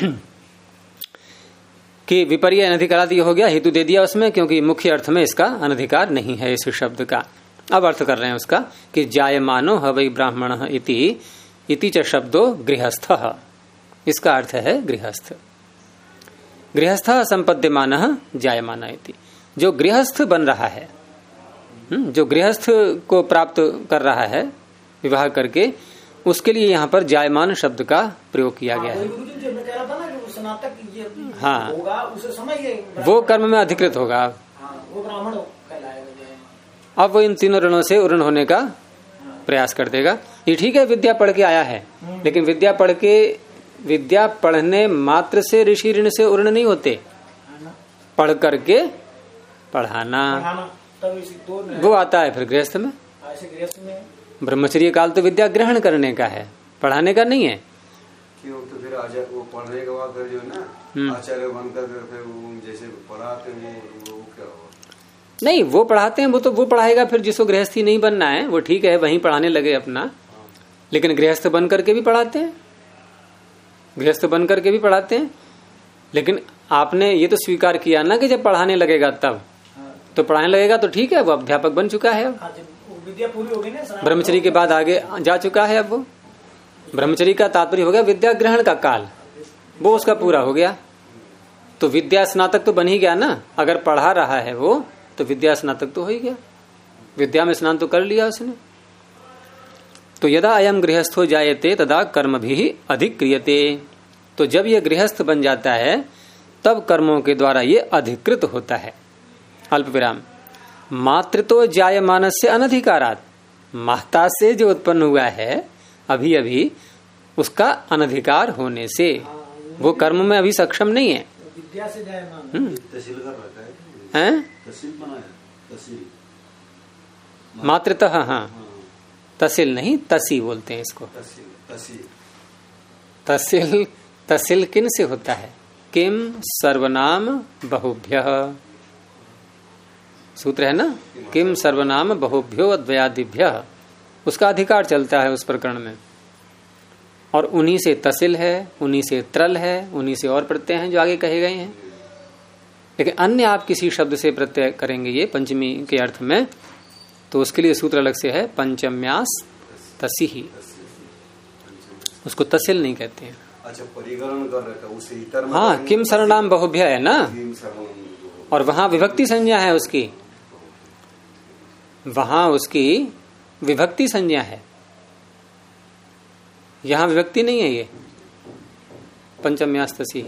कि विपर्य अनधिकारात हो गया, हेतु दे दिया उसमें, क्योंकि मुख्य अर्थ में इसका अनधिकार नहीं है इस शब्द का। अब अर्थ कर रहे हैं उसका कि जायमानो हवै ब्राह्मण इति च शब्दो गृहस्थ। इसका अर्थ है गृहस्थ। गृहस्थ संपद्यमान जायमान इति, जो गृहस्थ बन रहा है, जो गृहस्थ को प्राप्त कर रहा है विवाह करके, उसके लिए यहाँ पर जायमान शब्द का प्रयोग किया गया है। हाँ, होगा उसे समझिए, वो कर्म में अधिकृत होगा। वो ब्राह्मण कहलाएगा। अब वो इन तीनों ऋणों से उर्ण होने का प्रयास कर देगा। ये ठीक है, विद्या पढ़ के आया है, लेकिन विद्या पढ़ने मात्र से ऋषि ऋण से उर्ण नहीं होते। पढ़ करके पढ़ाना वो आता है फिर गृहस्थ में। ब्रह्मचर्य काल तो विद्या ग्रहण करने का है, पढ़ाने का नहीं है। क्यों? तो फिर वो पढ़ने के बाद फिर जो ना आचार्य बनकर फिर वो जैसे पढ़ाते वो क्या होगा? नहीं, वो पढ़ाते हैं, वो पढ़ाएगा फिर जिसको गृहस्थी नहीं बनना है वो ठीक है वहीं पढ़ाने लगे अपना, लेकिन गृहस्थ बन करके भी पढ़ाते हैं, गृहस्थ बन करके भी पढ़ाते हैं। लेकिन आपने ये तो स्वीकार किया ना कि जब पढ़ाने लगेगा तब तो पढ़ाने लगेगा तो ठीक है, वो अध्यापक बन चुका है, अब विद्या पूरी हो गई ना, ब्रह्मचर्य के बाद आगे जा चुका है। अब वो ब्रह्मचर्य का तात्पर्य हो गया विद्या ग्रहण का काल, वो उसका पूरा हो गया। तो विद्या स्नातक तो बन ही गया ना, अगर पढ़ा रहा है वो तो विद्या स्नातक तो हो ही गया, विद्या में स्नान तो कर लिया उसने। तो यदा अयम गृहस्थो जायते तदा कर्म भी अधिक क्रियते। तो जब ये गृहस्थ बन जाता है तब कर्मों के द्वारा ये अधिकृत होता है। अल्प विराम। मातृतो जायमानस्य अनधिकारात, माता से जो उत्पन्न हुआ है अभी अभी, उसका अनधिकार होने से वो कर्म में अभी सक्षम नहीं है। विद्या से जायमान तहसील कर रखा है, तहसील बनाया, तहसील मातृतः। हाँ, तहसील नहीं, तसी बोलते हैं इसको। तहसील तहसील किन से होता है? किम सर्वनाम बहुभ्य, सूत्र है ना, किम सर्वनाम बहुभ्यो अद्वयादिभ्य, उसका अधिकार चलता है उस प्रकरण में। और उन्हीं से तसिल है, उन्हीं से त्रल है, उन्हीं से और प्रत्यय हैं जो आगे कहे गए हैं। लेकिन अन्य आप किसी शब्द से प्रत्यय करेंगे ये पंचमी के अर्थ में, तो उसके लिए सूत्र अलग से है, पंचम्यास तसी ही, उसको तसिल नहीं कहते हैं। अच्छा, परिगणन कर रहे थे उसे इतर में। हाँ, किम शरणाम बहुभ्य है ना, और वहां विभक्ति संज्ञा है उसकी, वहां उसकी विभक्ति संज्ञा है, यहां विभक्ति नहीं है। ये पंचम्यास्तसी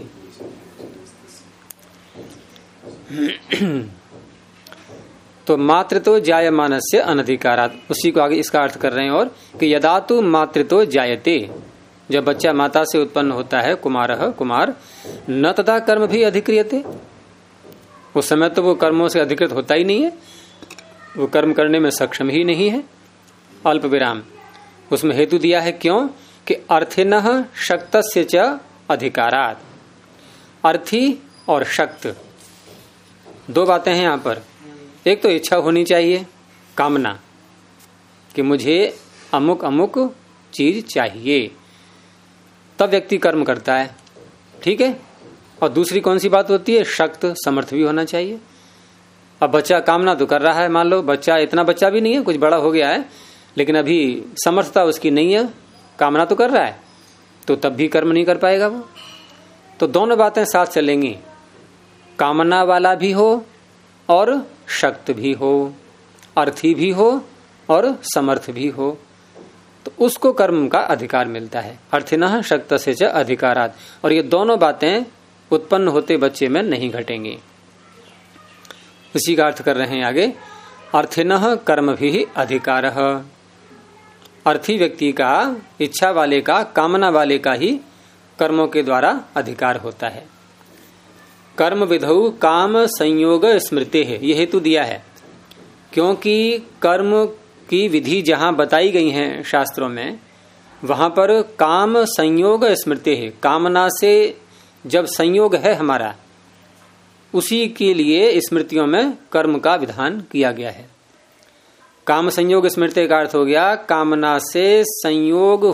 तो मातृतो जायमानस्य अनधिकारात्, उसी को आगे इसका अर्थ कर रहे हैं, और कि यदा तु मातृतो जायते, जब बच्चा माता से उत्पन्न होता है, कुमारः कुमार, न तथा कर्म भी अधिक्रियते, उस समय तो वो कर्मों से अधिकृत होता ही नहीं है, वो कर्म करने में सक्षम ही नहीं है। अल्प विराम, उसमें हेतु दिया है, क्यों कि अर्थिनः शक्तस्य च अधिकारात्, अर्थी और शक्त दो बातें हैं यहाँ पर। एक तो इच्छा होनी चाहिए, कामना, कि मुझे अमुक अमुक चीज चाहिए, तब व्यक्ति कर्म करता है, ठीक है। और दूसरी कौन सी बात होती है, शक्त, समर्थ भी होना चाहिए। अब बच्चा कामना तो कर रहा है, मान लो बच्चा, इतना बच्चा भी नहीं है, कुछ बड़ा हो गया है, लेकिन अभी समर्थता उसकी नहीं है, कामना तो कर रहा है, तो तब भी कर्म नहीं कर पाएगा वो। तो दोनों बातें साथ चलेंगी, कामना वाला भी हो और शक्त भी हो, अर्थी भी हो और समर्थ भी हो, तो उसको कर्म का अधिकार मिलता है। अर्थिनः शक्त से च अधिकारात्, और ये दोनों बातें उत्पन्न होते बच्चे में नहीं घटेंगी। उसी का अर्थ कर रहे हैं आगे, अर्थिनः कर्म भी अधिकारः, अर्थी व्यक्ति का, इच्छा वाले का, कामना वाले का ही कर्मों के द्वारा अधिकार होता है। कर्म विधौ काम संयोग स्मृति है, ये हेतु दिया है, क्योंकि कर्म की विधि जहां बताई गई है शास्त्रों में, वहां पर काम संयोग स्मृति है, कामना से जब संयोग है हमारा, उसी के लिए स्मृतियों में कर्म का विधान किया गया है। काम संयोग स्मृति का अर्थ हो गया, कामना से संयोग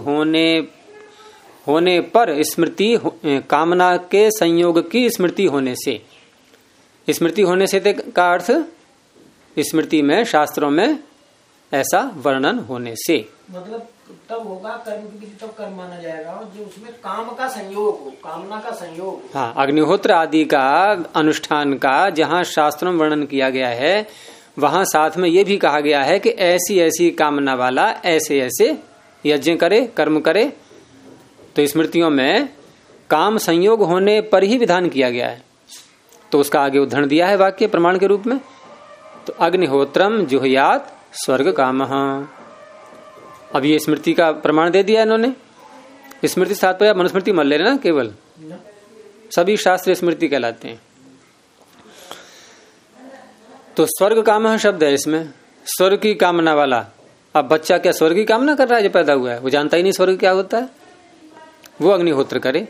होने पर स्मृति, कामना के संयोग की स्मृति होने से, स्मृति होने से का अर्थ स्मृति में, शास्त्रों में ऐसा वर्णन होने से, मतलब तब होगा कर्म की विधि, तब कर्म माना जाएगा जो उसमें काम का संयोग हो, कामना का संयोग। हाँ, अग्निहोत्र आदि का अनुष्ठान का जहाँ शास्त्रों में वर्णन किया गया है, वहां साथ में ये भी कहा गया है कि ऐसी ऐसी कामना वाला ऐसे ऐसे यज्ञ करे, कर्म करे। तो स्मृतियों में काम संयोग होने पर ही विधान किया गया है, तो उसका आगे उदाहरण दिया है वाक्य प्रमाण के रूप में। तो अग्निहोत्रम जुहुयात स्वर्ग कामः, अब ये स्मृति का प्रमाण दे दिया इन्होंने। स्मृति तात्पर्य मनुस्मृति मत लेना केवल, सभी शास्त्र स्मृति कहलाते हैं। तो स्वर्ग कामः शब्द है इसमें, स्वर्ग की कामना वाला। अब बच्चा क्या स्वर्ग की कामना कर रहा है जो पैदा हुआ है, वो जानता ही नहीं स्वर्ग क्या होता है, वो अग्निहोत्र करे।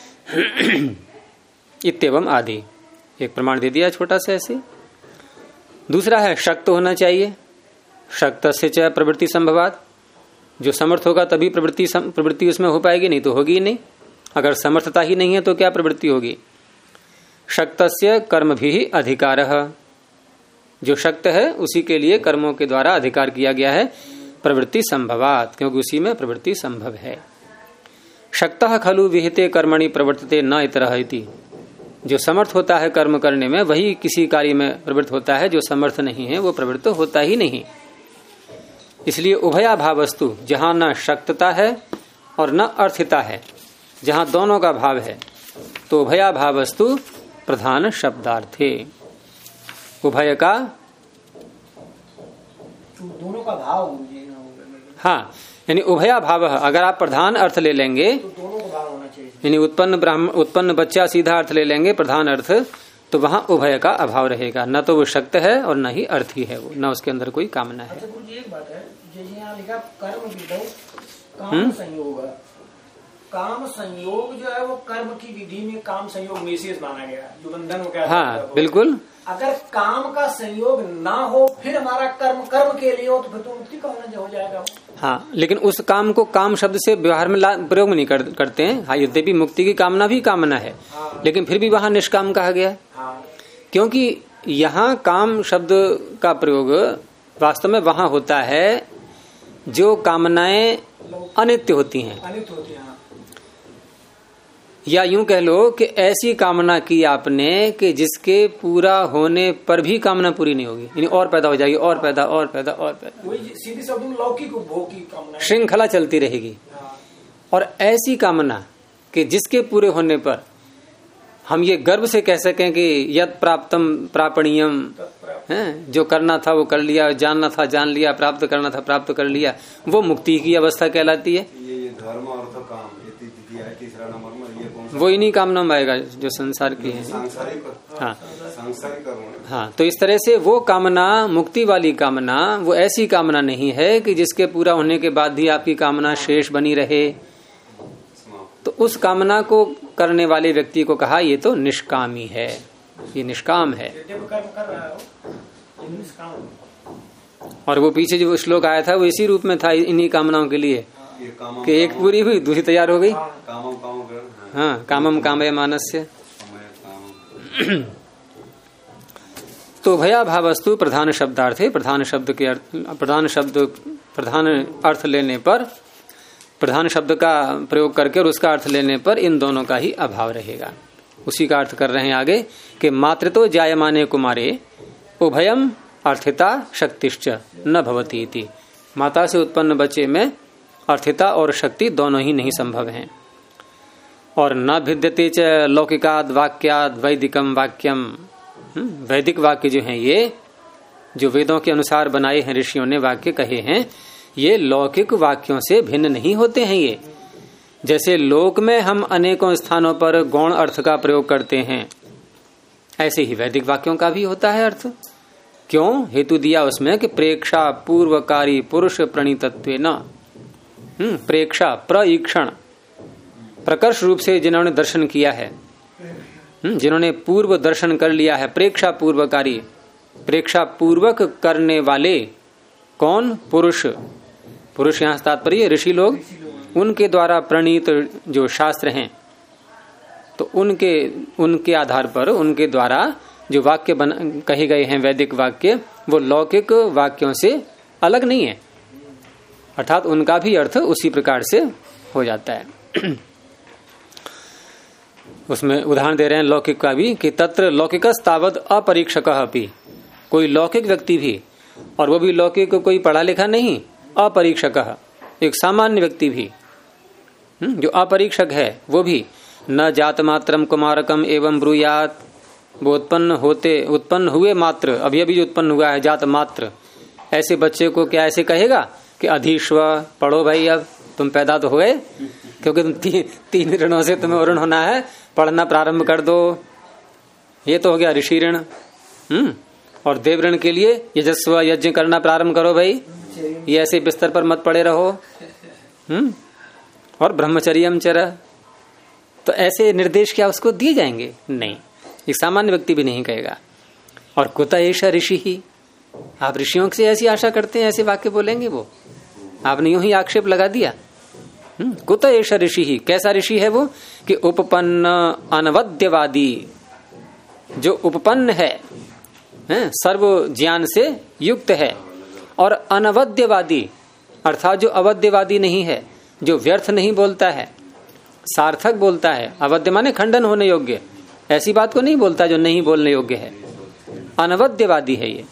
इत्येवम आदि एक प्रमाण दे दिया छोटा सा ऐसे। दूसरा है शक्त होना चाहिए, शक्त से च प्रवृत्ति संभवात, जो समर्थ होगा तभी प्रवृत्ति उसमें हो पाएगी, नहीं तो होगी ही नहीं। अगर समर्थता ही नहीं है तो क्या प्रवृत्ति होगी। शक्तस्य कर्म भी अधिकारः, जो शक्त है उसी के लिए कर्मों के द्वारा अधिकार किया गया है प्रवृत्ति संभवात, क्योंकि उसी में प्रवृत्ति संभव है। शक्तः खलु विहिते कर्मणि प्रवर्तते न इतरः इति, जो समर्थ होता है कर्म करने में वही किसी कार्य में प्रवृत्त होता है, जो समर्थ नहीं है वो प्रवृत्त होता ही नहीं। इसलिए उभयाभाव वस्तु, जहां न शक्तता है और न अर्थिता है, जहां दोनों का भाव है, तो उभयाभाव वस्तु प्रधान शब्दार्थे। उभय का दोनों का भाव, हाँ, यानी उभया भाव, अगर आप प्रधान अर्थ ले लेंगे तो दोनों का भाव होना चाहिए, यानी उत्पन्न बच्चा सीधा अर्थ ले लेंगे प्रधान अर्थ, तो वहां उभय का अभाव रहेगा, न तो वो शक्त है और न ही अर्थी है वो, न उसके अंदर कोई कामना है। अच्छा गुरु जी एक बात है, जैसे यहाँ लिखा कर्म विधौ काम संयोग, काम संयोग जो है वो कर्म की विधि में काम संयोग निषेध माना गया, जो बंधन को क्या। हाँ बिल्कुल। अगर काम का संयोग ना हो फिर हमारा कर्म कर्म के लिए हो तो फिर तो मुक्ति का होना हो जाएगा। हाँ, लेकिन उस काम को काम शब्द से व्यवहार में प्रयोग नहीं करते हैं। हाँ, यद्यपि मुक्ति की कामना भी कामना है। हाँ। लेकिन फिर भी वहां निष्काम कहा गया। हाँ। क्योंकि यहाँ काम शब्द का प्रयोग वास्तव में वहां होता है जो कामनाएं अनित्य होती हैं। अनित्य होती हैं। या यूं कह लो कि ऐसी कामना की आपने कि जिसके पूरा होने पर भी कामना पूरी नहीं होगी, यानी और पैदा हो जाएगी, और पैदा और पैदा और पैदा, वही सीधी शब्द लौकिक उपभोग की कामना, श्रृंखला चलती रहेगी। और ऐसी कामना कि जिसके पूरे होने पर हम ये गर्व से कह सकें कि यत् प्राप्तम प्रापणीयम, जो करना था वो कर लिया, जानना था जान लिया, प्राप्त करना था प्राप्त कर लिया, वो मुक्ति की अवस्था कहलाती है। ये धर्म अर्थ काम तीसरा नंबर में ये कौन सा? वो इन्हीं कामना में आएगा जो संसार की है। सांसारिक। हाँ, सांसारिक कर्म। हाँ, तो इस तरह से वो कामना, मुक्ति वाली कामना, वो ऐसी कामना नहीं है कि जिसके पूरा होने के बाद भी आपकी कामना शेष बनी रहे। तो उस कामना को करने वाले व्यक्ति को कहा ये तो निष्कामी है, ये निष्काम है। और वो पीछे जो श्लोक आया था वो इसी रूप में था, इन्हीं कामनाओं के लिए कि एक पूरी हुई दूसरी तैयार हो गई। हाँ, कामम कामय मानस्य। तो भया भावस्तु प्रधान शब्दार्थ है। प्रधान शब्द के प्रधान अर्थ लेने पर, प्रधान शब्द का प्रयोग करके और उसका अर्थ लेने पर इन दोनों का ही अभाव रहेगा। उसी का अर्थ कर रहे हैं आगे कि मातृतो जायमाने कुमारे उभयम अर्थिता शक्तिश्च न भवती इति। माता से उत्पन्न बच्चे में अर्थिता और शक्ति दोनों ही नहीं संभव हैं। और न भिद्यते च लौकिकाद वाक्याद वैदिकम वाक्यम। वैदिक वाक्य जो हैं, ये जो वेदों के अनुसार बनाए हैं, ऋषियों ने वाक्य कहे हैं, ये लौकिक वाक्यों से भिन्न नहीं होते हैं। ये जैसे लोक में हम अनेकों स्थानों पर गौण अर्थ का प्रयोग करते हैं, ऐसे ही वैदिक वाक्यों का भी होता है अर्थ। क्यों? हेतु दिया उसमें कि प्रेक्षा पूर्वकारी पुरुष प्रणीतत्वेन। प्रेक्षा प्रईक्षण, प्रकर्ष रूप से जिन्होंने दर्शन किया है, जिन्होंने पूर्व दर्शन कर लिया है, प्रेक्षा पूर्वकारी, प्रेक्षा पूर्वक करने वाले कौन? पुरुष। पुरुष यहाँ तात्पर्य ऋषि लोग, उनके द्वारा प्रणीत जो शास्त्र हैं, तो उनके आधार पर, उनके द्वारा जो वाक्य कहे गए हैं वैदिक वाक्य, वो लौकिक वाक्यों से अलग नहीं है, अर्थात उनका भी अर्थ उसी प्रकार से हो जाता है। उसमें उदाहरण दे रहे हैं लौकिक का भी कि तत्र लौकिकस तावद अपरीक्षक अपि। कोई लौकिक व्यक्ति भी, और वो भी लौकिक कोई पढ़ा लिखा नहीं, अपरीक्षक, एक सामान्य व्यक्ति भी जो अपरीक्षक है, वो भी न जात मात्रम कुमारकम एवं ब्रूयात। वो उत्पन्न हुए मात्र, अभी अभी जो उत्पन्न हुआ है जात मात्र, ऐसे बच्चे को क्या ऐसे कहेगा कि अधीश्व पढ़ो भाई, अब तुम पैदा तो हुए, क्योंकि तुम तीन ऋणों से तुम्हें ऋण होना है, पढ़ना प्रारंभ कर दो। ये तो हो गया ऋषि ऋण। और देव ऋण के लिए यजस्व यज्ञ करना प्रारंभ करो भाई, ये ऐसे बिस्तर पर मत पड़े रहो। और ब्रह्मचर्यम चर, तो ऐसे निर्देश क्या उसको दिए जाएंगे? नहीं, एक सामान्य व्यक्ति भी नहीं कहेगा। और कुत एष ऋषि ही, आप ऋषियों से ऐसी आशा करते हैं ऐसे वाक्य बोलेंगे? वो आपने यूं ही आक्षेप लगा दिया। कुत एष ऋषि ही, कैसा ऋषि है वो? कि उपपन्न अनवद्यवादी, जो उपपन्न है, सर्व ज्ञान से युक्त है, और अनवद्यवादी अर्थात जो अवद्यवादी नहीं है, जो व्यर्थ नहीं बोलता है, सार्थक बोलता है। अवद्य माने खंडन होने योग्य, ऐसी बात को नहीं बोलता जो नहीं बोलने योग्य है, अनवद्यवादी है ये।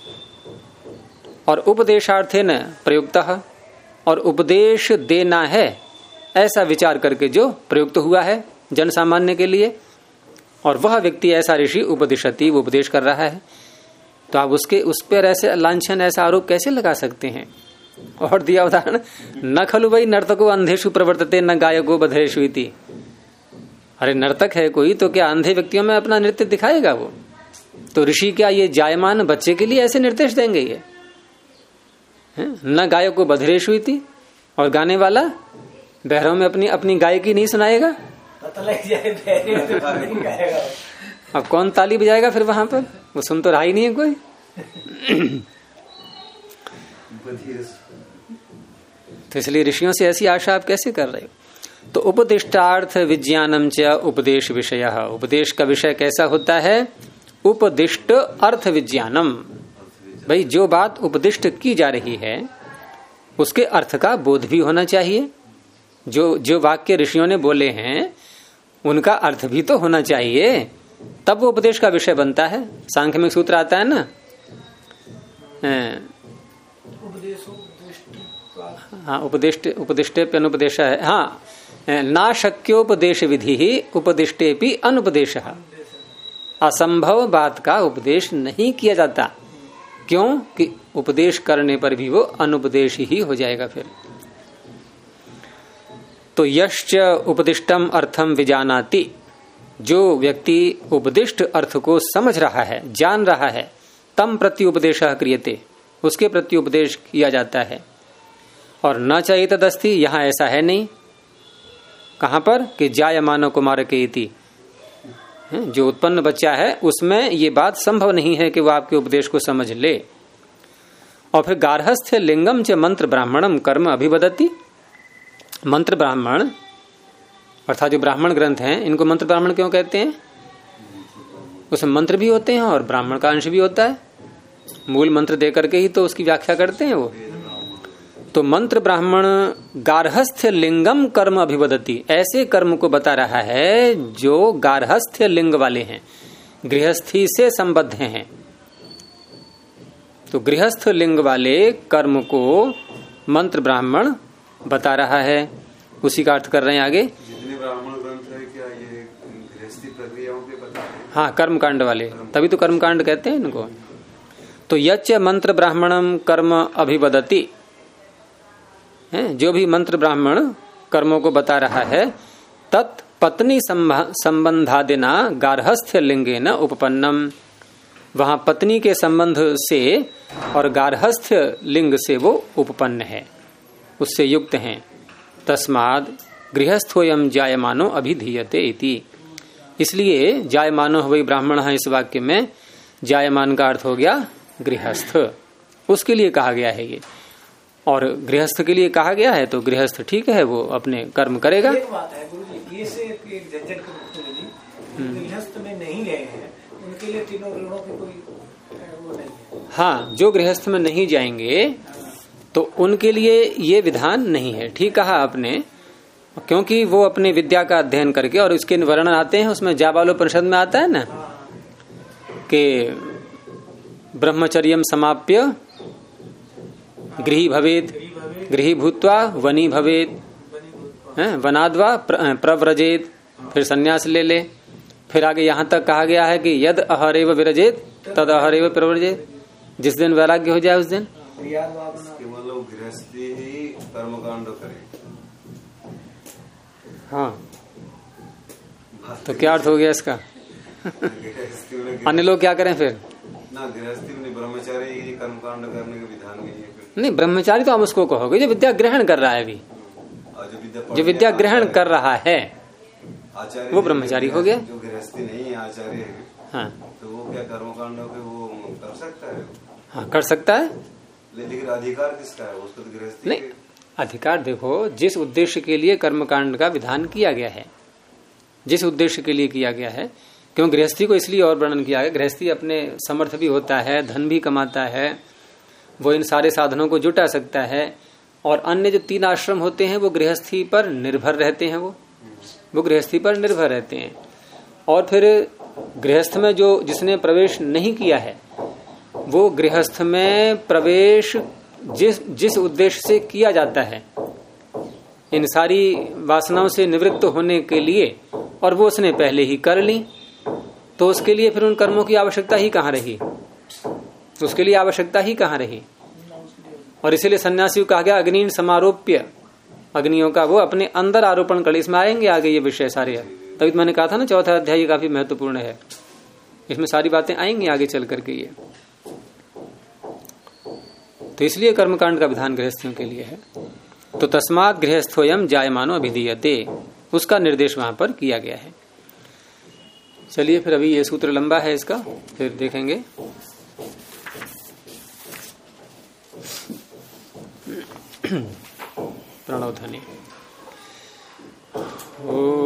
और उपदेशार्थे न प्रयुक्त, और उपदेश देना है ऐसा विचार करके जो प्रयुक्त हुआ है जन सामान्य के लिए, और वह व्यक्ति ऐसा ऋषि उपदिशति, वो उपदेश कर रहा है। तो आप उस पर ऐसे लांछन, ऐसा आरोप कैसे लगा सकते हैं? और दिया उदाहरण, न खलु वही नर्तको अंधेशु प्रवर्तते न गायको बधेशु इति। अरे नर्तक है कोई तो क्या अंधे व्यक्तियों में अपना नृत्य दिखाएगा वो? तो ऋषि क्या ये जायमान बच्चे के लिए ऐसे निर्देश देंगे? ये न गायको बधेशु इति, और गाने वाला बहरों में अपनी अपनी गायकी नहीं सुनाएगा? पता लग जाए बहरे तो नहीं गाएगा। अब कौन ताली बजाएगा फिर वहां पर? वो सुन तो रहा ही नहीं है कोई। तो इसलिए ऋषियों से ऐसी आशा आप कैसे कर रहे हो? तो उपदिष्टार्थ विज्ञानम च उपदेश विषय। उपदेश का विषय कैसा होता है? उपदिष्ट अर्थ विज्ञानम। भाई जो बात उपदिष्ट की जा रही है उसके अर्थ का बोध भी होना चाहिए। जो वाक्य ऋषियों ने बोले हैं उनका अर्थ भी तो होना चाहिए, तब वो उपदेश का विषय बनता है। सांख्य में सूत्र आता है ना, हाँ उपदिष्टे पे अनुपदेश है। हाँ, ना शक्योपदेश विधि ही उपदिष्टे भी अनुपदेश। असंभव बात का उपदेश नहीं किया जाता। क्यों? कि उपदेश करने पर भी वो अनुपदेश ही हो जाएगा फिर। तो यश्च उपदिष्टम अर्थम विजानाति, जो व्यक्ति उपदिष्ट अर्थ को समझ रहा है, जान रहा है, तम प्रति उपदेश क्रियते, उसके प्रति उपदेश किया जाता है। और न चाहिए तदस्ति, यहां ऐसा है नहीं। कहां पर? कि जायमानो कुमार के इति, जो उत्पन्न बच्चा है उसमें ये बात संभव नहीं है कि वो आपके उपदेश को समझ ले। और फिर गार्हस्थ्य लिंगम च मंत्र ब्राह्मणम कर्म अभिवदति। मंत्र ब्राह्मण अर्थात जो ब्राह्मण ग्रंथ हैं, इनको मंत्र ब्राह्मण क्यों कहते हैं? उसमें मंत्र भी होते हैं और ब्राह्मण का अंश भी होता है। मूल मंत्र दे करके ही तो उसकी व्याख्या करते हैं वो। तो मंत्र ब्राह्मण गार्हस्थ्य लिंगम कर्म अभिवदति, ऐसे कर्म को बता रहा है जो गार्हस्थ्य लिंग वाले हैं, गृहस्थी से संबद्ध हैं। तो गृहस्थ लिंग वाले कर्म को मंत्र ब्राह्मण बता रहा है। उसी का अर्थ कर रहे हैं आगे। जितने ब्राह्मण ग्रंथ है क्या ये गृहस्थी प्रक्रियाओं के बता रहे हैं? हाँ, कर्मकांड वाले, तभी तो कर्मकांड कहते हैं इनको। तो यच्च मंत्र ब्राह्मणम कर्म अभिवदति, जो भी मंत्र ब्राह्मण कर्मों को बता रहा है, तत् पत्नी संबंधादिना गार्हस्थ्य लिंगे न उपपन्नम, वहां पत्नी के संबंध से और गार्हस्थ्य लिंग से वो उपपन्न है, उससे युक्त हैं। तस्माद गृहस्थोयम जायमानो अभिधीयते इति, इसलिए जायमानो वही ब्राह्मण है। इस वाक्य में जायमान का अर्थ हो गया गृहस्थ, उसके लिए कहा गया है ये। और गृहस्थ के लिए कहा गया है तो गृहस्थ ठीक है, वो अपने कर्म करेगा। एक बात है गुरुजी, ये से एक झंझट गृहस्थ में नहीं गए हैं उनके लिए तीनों ऋणों की कोई वो नहीं है। हाँ, जो गृहस्थ में नहीं जाएंगे तो उनके लिए ये विधान नहीं है। ठीक कहा आपने, क्योंकि वो अपने विद्या का अध्ययन करके, और इसके वर्णन आते हैं उसमें जाबालोपनिषद में आता है ना कि ब्रह्मचर्यम समाप्य गृही भवेत, गृही भूत्वा वनी भवेत, वनाद्वा प्रव्रजेत, फिर सन्यास ले ले। फिर आगे यहाँ तक कहा गया है कि यद अहरेव विरजेत तद अहरेव प्रव्रजेत, जिस दिन वैराग्य हो जाए उस दिन। केवल गृहस्थी ही कर्मकांड करे। हाँ, तो क्या अर्थ हो गया इसका? अन्य लोग क्या करें फिर? ना गृहस्थी में ब्रह्मचारी कर्मकांड करने का विधान नहीं है। नहीं, ब्रह्मचारी तो हम उसको कहोगे जो विद्या ग्रहण कर रहा है अभी, जो विद्या ग्रहण कर रहा है आचार्य, वो ब्रह्मचारी हो गया। जो गृहस्थी नहीं है आचार्य है, हाँ, तो वो क्या कर्मकांड के वो कर सकता है? हाँ कर सकता है, लेकिन अधिकार किसका है? उसको तो गृहस्थी नहीं, अधिकार देखो, जिस उद्देश्य के लिए कर्मकांड का विधान किया गया है, जिस उद्देश्य के लिए किया गया है, क्यों गृहस्थी को इसलिए और वर्णन किया गया, गृहस्थी अपने समर्थ भी होता है, धन भी कमाता है, वो इन सारे साधनों को जुटा सकता है। और अन्य जो 3 आश्रम होते हैं वो गृहस्थी पर निर्भर रहते हैं, वो गृहस्थी पर निर्भर रहते हैं। और फिर गृहस्थ में जो जिसने प्रवेश नहीं किया है वो गृहस्थ में प्रवेश जिस उद्देश्य से किया जाता है, इन सारी वासनाओं से निवृत्त होने के लिए, और वो उसने पहले ही कर ली, तो उसके लिए फिर उन कर्मों की आवश्यकता ही कहाँ रही, उसके लिए आवश्यकता ही कहाँ रही। और इसीलिए सन्यासी को कहा गया अग्नि समारोप्य, अग्नियों का वो अपने अंदर आरोपण कर। इसमें आएंगे आगे ये विषय सारे, तभी तो मैंने कहा था ना चौथा अध्याय काफी महत्वपूर्ण है, इसमें सारी बातें आएंगी आगे चल करके ये। तो इसलिए कर्मकांड का विधान गृहस्थियों के लिए है। तो तस्मात् गृहस्थोयम जायमानो अभिधीयते, उसका निर्देश वहां पर किया गया है। चलिए फिर अभी ये सूत्र लंबा है, इसका फिर देखेंगे। प्रणव ध्वनि। ओ